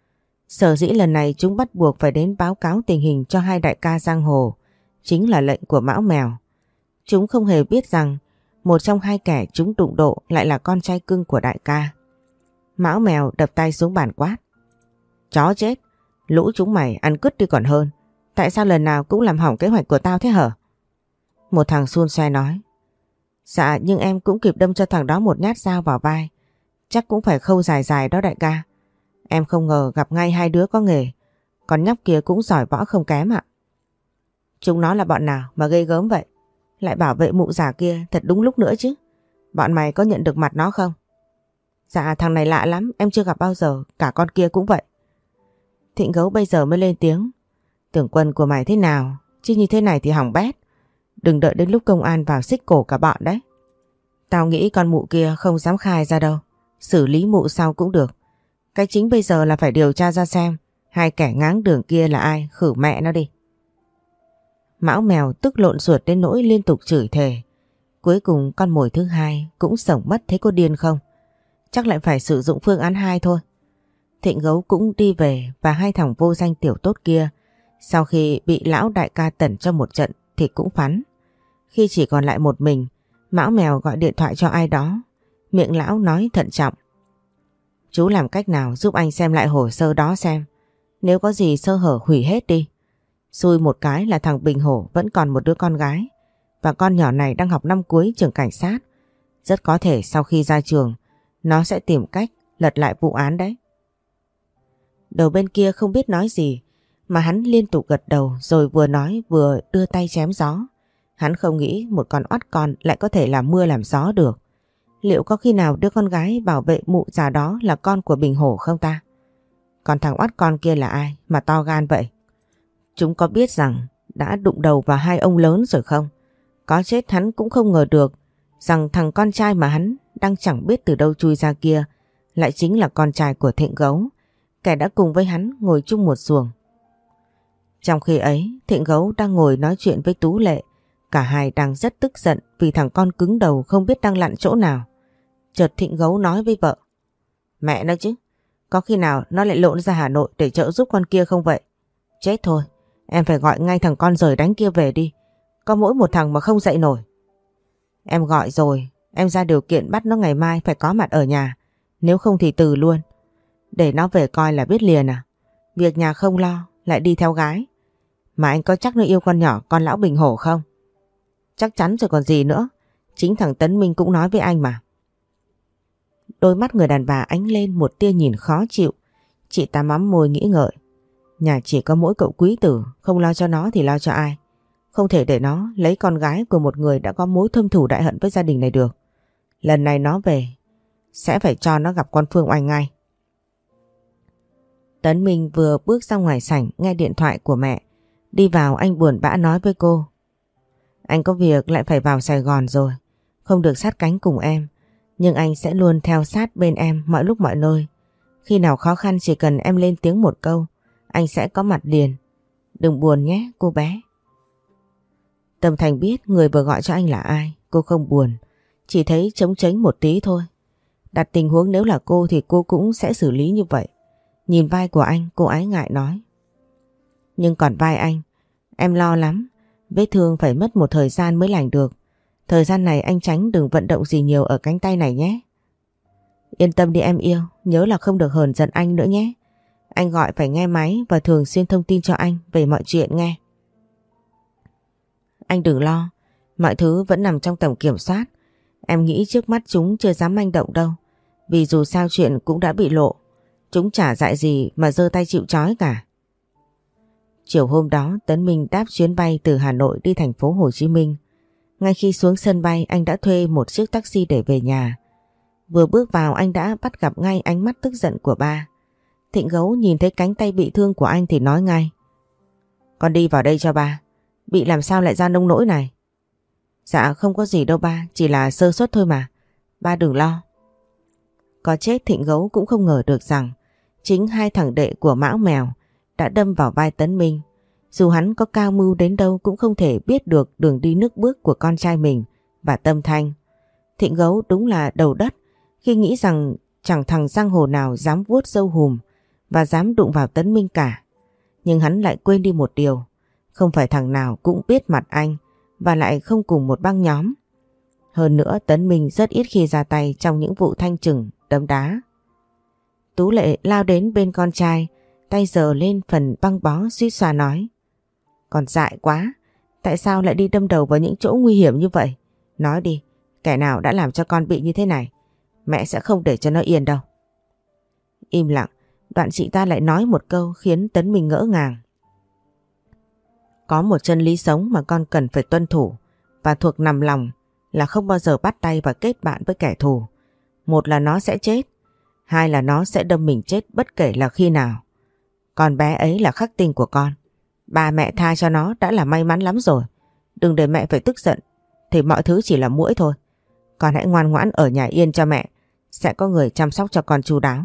Sở dĩ lần này chúng bắt buộc phải đến báo cáo tình hình cho hai đại ca giang hồ, chính là lệnh của Mão Mèo. Chúng không hề biết rằng một trong hai kẻ chúng đụng độ lại là con trai cưng của đại ca. Mão Mèo đập tay xuống bàn quát. Chó chết, lũ chúng mày ăn cứt đi còn hơn. Tại sao lần nào cũng làm hỏng kế hoạch của tao thế hả? Một thằng xun xoe nói. Dạ nhưng em cũng kịp đâm cho thằng đó một nhát dao vào vai. Chắc cũng phải khâu dài dài đó đại ca. Em không ngờ gặp ngay hai đứa có nghề. Còn nhóc kia cũng giỏi võ không kém ạ. Chúng nó là bọn nào mà gây gớm vậy? Lại bảo vệ mụ già kia thật đúng lúc nữa chứ. Bọn mày có nhận được mặt nó không? Dạ thằng này lạ lắm, em chưa gặp bao giờ, cả con kia cũng vậy. Thịnh Gấu bây giờ mới lên tiếng. Tưởng Quân của mày thế nào, chứ như thế này thì hỏng bét. Đừng đợi đến lúc công an vào xích cổ cả bọn đấy. Tao nghĩ con mụ kia không dám khai ra đâu. Xử lý mụ sau cũng được. Cái chính bây giờ là phải điều tra ra xem hai kẻ ngáng đường kia là ai, khử mẹ nó đi. Mão Mèo tức lộn ruột đến nỗi liên tục chửi thề. Cuối cùng con mồi thứ hai cũng sổng mất, thấy có điên không? Chắc lại phải sử dụng phương án hai thôi. Thịnh Gấu cũng đi về và hai thằng vô danh tiểu tốt kia sau khi bị lão đại ca tẩn cho một trận thì cũng phắn. Khi chỉ còn lại một mình, Mão Mèo gọi điện thoại cho ai đó. Miệng lão nói thận trọng. Chú làm cách nào giúp anh xem lại hồ sơ đó xem. Nếu có gì sơ hở hủy hết đi. Xui một cái là thằng Bình Hổ vẫn còn một đứa con gái. Và con nhỏ này đang học năm cuối trường cảnh sát. Rất có thể sau khi ra trường nó sẽ tìm cách lật lại vụ án đấy. Đầu bên kia không biết nói gì mà hắn liên tục gật đầu rồi vừa nói vừa đưa tay chém gió. Hắn không nghĩ một con oắt con lại có thể làm mưa làm gió được. Liệu có khi nào đứa con gái bảo vệ mụ già đó là con của Bình Hổ không ta? Còn thằng oắt con kia là ai mà to gan vậy? Chúng có biết rằng đã đụng đầu vào hai ông lớn rồi không? Có chết hắn cũng không ngờ được rằng thằng con trai mà hắn đang chẳng biết từ đâu chui ra kia lại chính là con trai của Thịnh Gấu, kẻ đã cùng với hắn ngồi chung một xuồng. Trong khi ấy, Thịnh Gấu đang ngồi nói chuyện với Tú Lệ. Cả hai đang rất tức giận vì thằng con cứng đầu không biết đang lặn chỗ nào. Chợt Thịnh Gấu nói với vợ. Mẹ nó chứ, có khi nào nó lại lộn ra Hà Nội để trợ giúp con kia không vậy? Chết thôi, em phải gọi ngay thằng con rời đánh kia về đi. Có mỗi một thằng mà không dậy nổi. Em gọi rồi, em ra điều kiện bắt nó ngày mai phải có mặt ở nhà. Nếu không thì từ luôn. Để nó về coi là biết liền à. Việc nhà không lo, lại đi theo gái. Mà anh có chắc nó yêu con nhỏ con lão Bình Hổ không? Chắc chắn rồi còn gì nữa. Chính thằng Tấn Minh cũng nói với anh mà. Đôi mắt người đàn bà ánh lên một tia nhìn khó chịu. Chị ta mắm môi nghĩ ngợi. Nhà chỉ có mỗi cậu quý tử, không lo cho nó thì lo cho ai? Không thể để nó lấy con gái của một người đã có mối thâm thù đại hận với gia đình này được. Lần này nó về sẽ phải cho nó gặp con Phương Oanh ngay. Tấn Minh vừa bước ra ngoài sảnh nghe điện thoại của mẹ. Đi vào anh buồn bã nói với cô. Anh có việc lại phải vào Sài Gòn rồi. Không được sát cánh cùng em. Nhưng anh sẽ luôn theo sát bên em mọi lúc mọi nơi. Khi nào khó khăn chỉ cần em lên tiếng một câu, anh sẽ có mặt liền. Đừng buồn nhé cô bé. Tâm Thành biết người vừa gọi cho anh là ai. Cô không buồn, chỉ thấy trống tránh một tí thôi. Đặt tình huống nếu là cô thì cô cũng sẽ xử lý như vậy. Nhìn vai của anh, cô ái ngại nói. Nhưng còn vai anh, em lo lắm. Vết thương phải mất một thời gian mới lành được. Thời gian này anh tránh đừng vận động gì nhiều ở cánh tay này nhé. Yên tâm đi em yêu, nhớ là không được hờn giận anh nữa nhé. Anh gọi phải nghe máy và thường xuyên thông tin cho anh về mọi chuyện nghe. Anh đừng lo, mọi thứ vẫn nằm trong tầm kiểm soát. Em nghĩ trước mắt chúng chưa dám manh động đâu. Vì dù sao chuyện cũng đã bị lộ. Chúng chả dại gì mà giơ tay chịu trói cả. Chiều hôm đó Tấn Minh đáp chuyến bay từ Hà Nội đi thành phố Hồ Chí Minh. Ngay khi xuống sân bay anh đã thuê một chiếc taxi để về nhà. Vừa bước vào anh đã bắt gặp ngay ánh mắt tức giận của ba. Thịnh Gấu nhìn thấy cánh tay bị thương của anh thì nói ngay. Con đi vào đây cho ba. Bị làm sao lại ra nông nỗi này? Dạ không có gì đâu ba, chỉ là sơ suất thôi mà. Ba đừng lo. Có chết Thịnh Gấu cũng không ngờ được rằng chính hai thằng đệ của Mão Mèo đã đâm vào vai Tấn Minh. Dù hắn có cao mưu đến đâu cũng không thể biết được đường đi nước bước của con trai mình và Tâm Thanh. Thịnh Gấu đúng là đầu đất khi nghĩ rằng chẳng thằng giang hồ nào dám vuốt râu hùm và dám đụng vào Tấn Minh cả. Nhưng hắn lại quên đi một điều, không phải thằng nào cũng biết mặt anh và lại không cùng một băng nhóm. Hơn nữa Tấn Minh rất ít khi ra tay trong những vụ thanh trừng, đấm đá. Tú Lệ lao đến bên con trai, tay giơ lên phần băng bó suýt xoa nói: Con dại quá, tại sao lại đi đâm đầu vào những chỗ nguy hiểm như vậy? Nói đi, kẻ nào đã làm cho con bị như thế này? Mẹ sẽ không để cho nó yên đâu. Im lặng, đoạn chị ta lại nói một câu khiến Tấn Minh ngỡ ngàng. Có một chân lý sống mà con cần phải tuân thủ và thuộc nằm lòng là không bao giờ bắt tay và kết bạn với kẻ thù. Một là nó sẽ chết, hai là nó sẽ đâm mình chết bất kể là khi nào. Con bé ấy là khắc tinh của con. Ba mẹ tha cho nó đã là may mắn lắm rồi. Đừng để mẹ phải tức giận, thì mọi thứ chỉ là muỗi thôi. Con hãy ngoan ngoãn ở nhà yên cho mẹ, sẽ có người chăm sóc cho con chu đáo.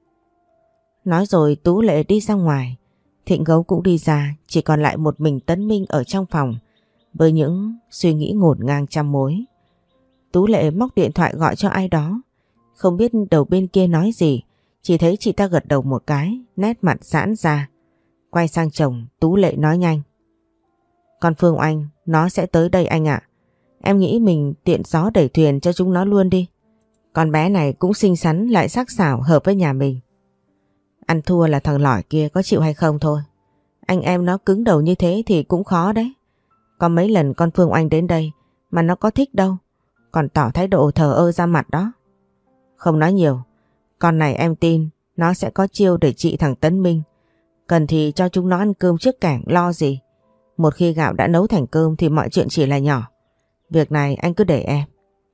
Nói rồi Tú Lệ đi ra ngoài. Thịnh Gấu cũng đi ra, chỉ còn lại một mình Tấn Minh ở trong phòng với những suy nghĩ ngổn ngang trăm mối. Tú Lệ móc điện thoại gọi cho ai đó. Không biết đầu bên kia nói gì, chỉ thấy chị ta gật đầu một cái, nét mặt giãn ra. Quay sang chồng, Tú Lệ nói nhanh: Con Phương Oanh, nó sẽ tới đây anh ạ. Em nghĩ mình tiện gió đẩy thuyền cho chúng nó luôn đi. Con bé này cũng xinh xắn lại sắc sảo, hợp với nhà mình. Ăn thua là thằng lỏi kia có chịu hay không thôi. Anh em nó cứng đầu như thế thì cũng khó đấy. Có mấy lần con Phương Oanh đến đây mà nó có thích đâu, còn tỏ thái độ thờ ơ ra mặt đó. Không nói nhiều, con này em tin nó sẽ có chiêu để trị thằng Tấn Minh. Cần thì cho chúng nó ăn cơm trước cảng, lo gì. Một khi gạo đã nấu thành cơm thì mọi chuyện chỉ là nhỏ. Việc này anh cứ để em.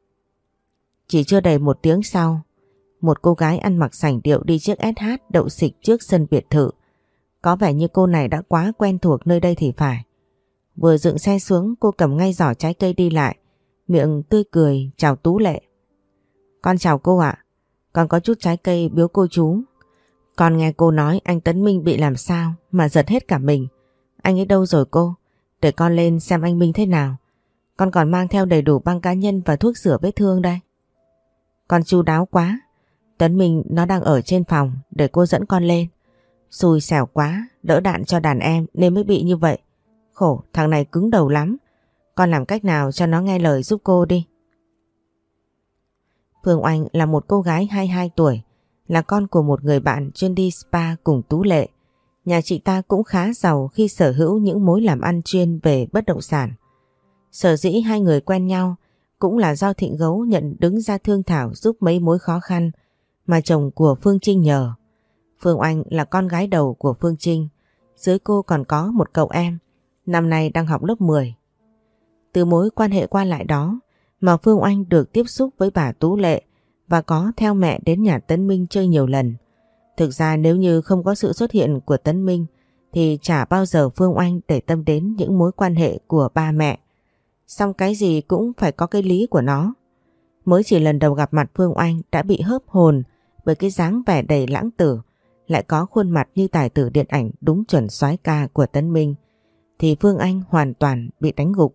Chỉ chưa đầy một tiếng sau, một cô gái ăn mặc sành điệu đi chiếc ét hát đậu xịch trước sân biệt thự. Có vẻ như cô này đã quá quen thuộc nơi đây thì phải. Vừa dựng xe xuống, cô cầm ngay giỏ trái cây đi lại, miệng tươi cười chào Tú Lệ. Con chào cô ạ, con có chút trái cây biếu cô chú. Con nghe cô nói anh Tấn Minh bị làm sao mà giật hết cả mình. Anh ấy đâu rồi cô? Để con lên xem anh Minh thế nào. Con còn mang theo đầy đủ băng cá nhân và thuốc rửa vết thương đây. Con chu đáo quá. Tấn Minh nó đang ở trên phòng, để cô dẫn con lên. Xui xẻo quá, đỡ đạn cho đàn em nên mới bị như vậy. Khổ, thằng này cứng đầu lắm. Con làm cách nào cho nó nghe lời giúp cô đi. Phương Oanh là một cô gái hai mươi hai tuổi, là con của một người bạn chuyên đi spa cùng Tú Lệ. Nhà chị ta cũng khá giàu khi sở hữu những mối làm ăn chuyên về bất động sản. Sở dĩ hai người quen nhau cũng là do Thịnh Gấu nhận đứng ra thương thảo giúp mấy mối khó khăn mà chồng của Phương Trinh nhờ. Phương Oanh là con gái đầu của Phương Trinh, dưới cô còn có một cậu em, năm nay đang học lớp mười. Từ mối quan hệ qua lại đó mà Phương Oanh được tiếp xúc với bà Tú Lệ và có theo mẹ đến nhà Tấn Minh chơi nhiều lần. Thực ra nếu như không có sự xuất hiện của Tấn Minh thì chả bao giờ Phương Oanh để tâm đến những mối quan hệ của ba mẹ. Xong cái gì cũng phải có cái lý của nó. Mới chỉ lần đầu gặp mặt Phương Oanh đã bị hớp hồn bởi cái dáng vẻ đầy lãng tử, lại có khuôn mặt như tài tử điện ảnh đúng chuẩn soái ca của Tấn Minh, thì Phương Anh hoàn toàn bị đánh gục.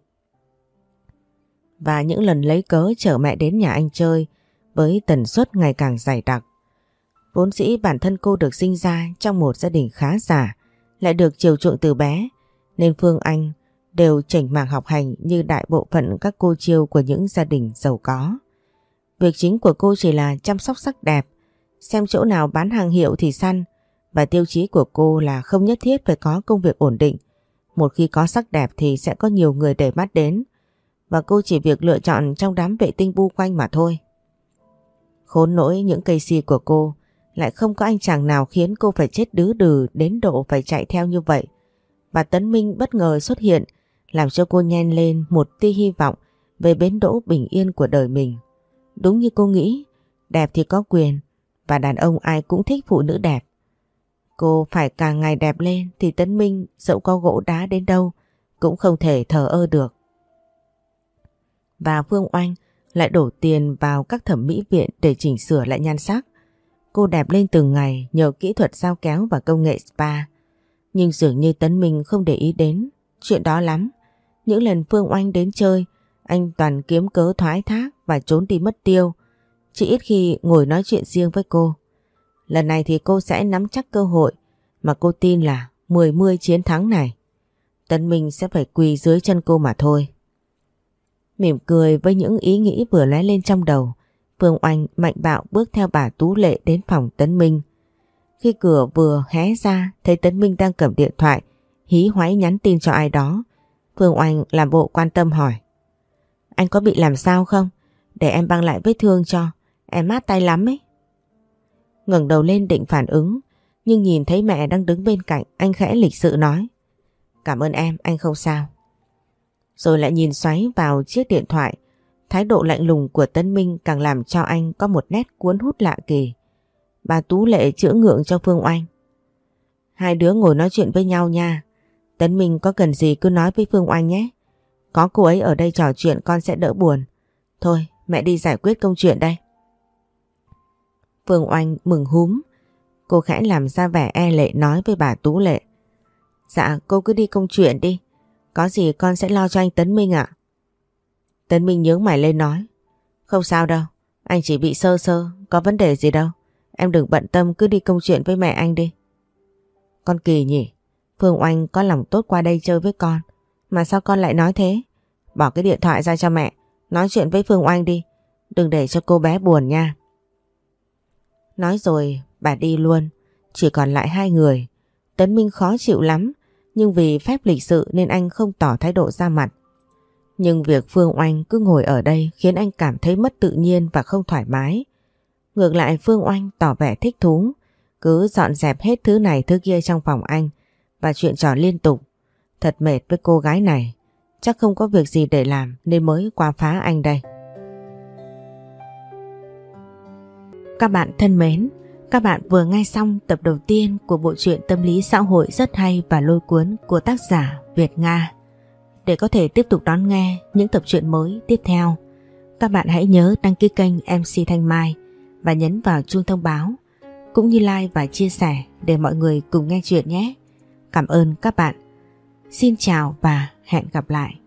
Và những lần lấy cớ chở mẹ đến nhà anh chơi với tần suất ngày càng dày đặc. Vốn dĩ bản thân cô được sinh ra trong một gia đình khá giả, lại được chiều chuộng từ bé, nên Phương Anh đều chểnh mảng học hành như đại bộ phận các cô chiêu của những gia đình giàu có. Việc chính của cô chỉ là chăm sóc sắc đẹp, xem chỗ nào bán hàng hiệu thì săn, và tiêu chí của cô là không nhất thiết phải có công việc ổn định. Một khi có sắc đẹp thì sẽ có nhiều người để mắt đến, và cô chỉ việc lựa chọn trong đám vệ tinh bu quanh mà thôi. Khốn nỗi những cây si của cô lại không có anh chàng nào khiến cô phải chết đứ đừ đến độ phải chạy theo như vậy. Và Tấn Minh bất ngờ xuất hiện làm cho cô nhen lên một tia hy vọng về bến đỗ bình yên của đời mình. Đúng như cô nghĩ, đẹp thì có quyền, và đàn ông ai cũng thích phụ nữ đẹp. Cô phải càng ngày đẹp lên thì Tấn Minh dẫu có gỗ đá đến đâu cũng không thể thờ ơ được. Và Phương Oanh lại đổ tiền vào các thẩm mỹ viện để chỉnh sửa lại nhan sắc. Cô đẹp lên từng ngày nhờ kỹ thuật dao kéo và công nghệ spa. Nhưng dường như Tấn Minh không để ý đến chuyện đó lắm. Những lần Phương Oanh đến chơi, anh toàn kiếm cớ thoái thác và trốn đi mất tiêu, chỉ ít khi ngồi nói chuyện riêng với cô. lần này thì cô sẽ nắm chắc cơ hội mà cô tin là mười mươi chiến thắng này. Tấn Minh sẽ phải quỳ dưới chân cô mà thôi. Mỉm cười với những ý nghĩ vừa lóe lên trong đầu, Phương Oanh mạnh bạo bước theo bà Tú Lệ đến phòng Tấn Minh. Khi cửa vừa hé ra thấy Tấn Minh đang cầm điện thoại hí hoáy nhắn tin cho ai đó, Phương Oanh làm bộ quan tâm hỏi: Anh có bị làm sao không? Để em băng lại vết thương cho, em mát tay lắm ấy. Ngẩng đầu lên định phản ứng, nhưng nhìn thấy mẹ đang đứng bên cạnh, anh khẽ lịch sự nói: Cảm ơn em, anh không sao. Rồi lại nhìn xoáy vào chiếc điện thoại. Thái độ lạnh lùng của Tấn Minh càng làm cho anh có một nét cuốn hút lạ kỳ. Bà Tú Lệ chữa ngượng cho Phương Oanh: Hai đứa ngồi nói chuyện với nhau nha. Tấn Minh có cần gì cứ nói với Phương Oanh nhé. Có cô ấy ở đây trò chuyện con sẽ đỡ buồn. Thôi mẹ đi giải quyết công chuyện đây. Phương Oanh mừng húm. Cô khẽ làm ra vẻ e lệ nói với bà Tú Lệ: Dạ cô cứ đi công chuyện đi. Có gì con sẽ lo cho anh Tấn Minh ạ. Tấn Minh nhướng mày lên nói: Không sao đâu, anh chỉ bị sơ sơ, có vấn đề gì đâu. Em đừng bận tâm, cứ đi công chuyện với mẹ anh đi. Con kỳ nhỉ, Phương Oanh có lòng tốt qua đây chơi với con, mà sao con lại nói thế? Bỏ cái điện thoại ra cho mẹ, nói chuyện với Phương Oanh đi, đừng để cho cô bé buồn nha. Nói rồi bà đi luôn, chỉ còn lại hai người. Tấn Minh khó chịu lắm, nhưng vì phép lịch sự nên anh không tỏ thái độ ra mặt. Nhưng việc Phương Oanh cứ ngồi ở đây khiến anh cảm thấy mất tự nhiên và không thoải mái. Ngược lại Phương Oanh tỏ vẻ thích thú, cứ dọn dẹp hết thứ này thứ kia trong phòng anh và chuyện trò liên tục. Thật mệt với cô gái này, chắc không có việc gì để làm nên mới qua phá anh đây. Các bạn thân mến, các bạn vừa nghe xong tập đầu tiên của bộ truyện tâm lý xã hội rất hay và lôi cuốn của tác giả Việt Nga. Để có thể tiếp tục đón nghe những tập truyện mới tiếp theo, các bạn hãy nhớ đăng ký kênh em xê Thanh Mai và nhấn vào chuông thông báo, cũng như like và chia sẻ để mọi người cùng nghe chuyện nhé. Cảm ơn các bạn. Xin chào và hẹn gặp lại.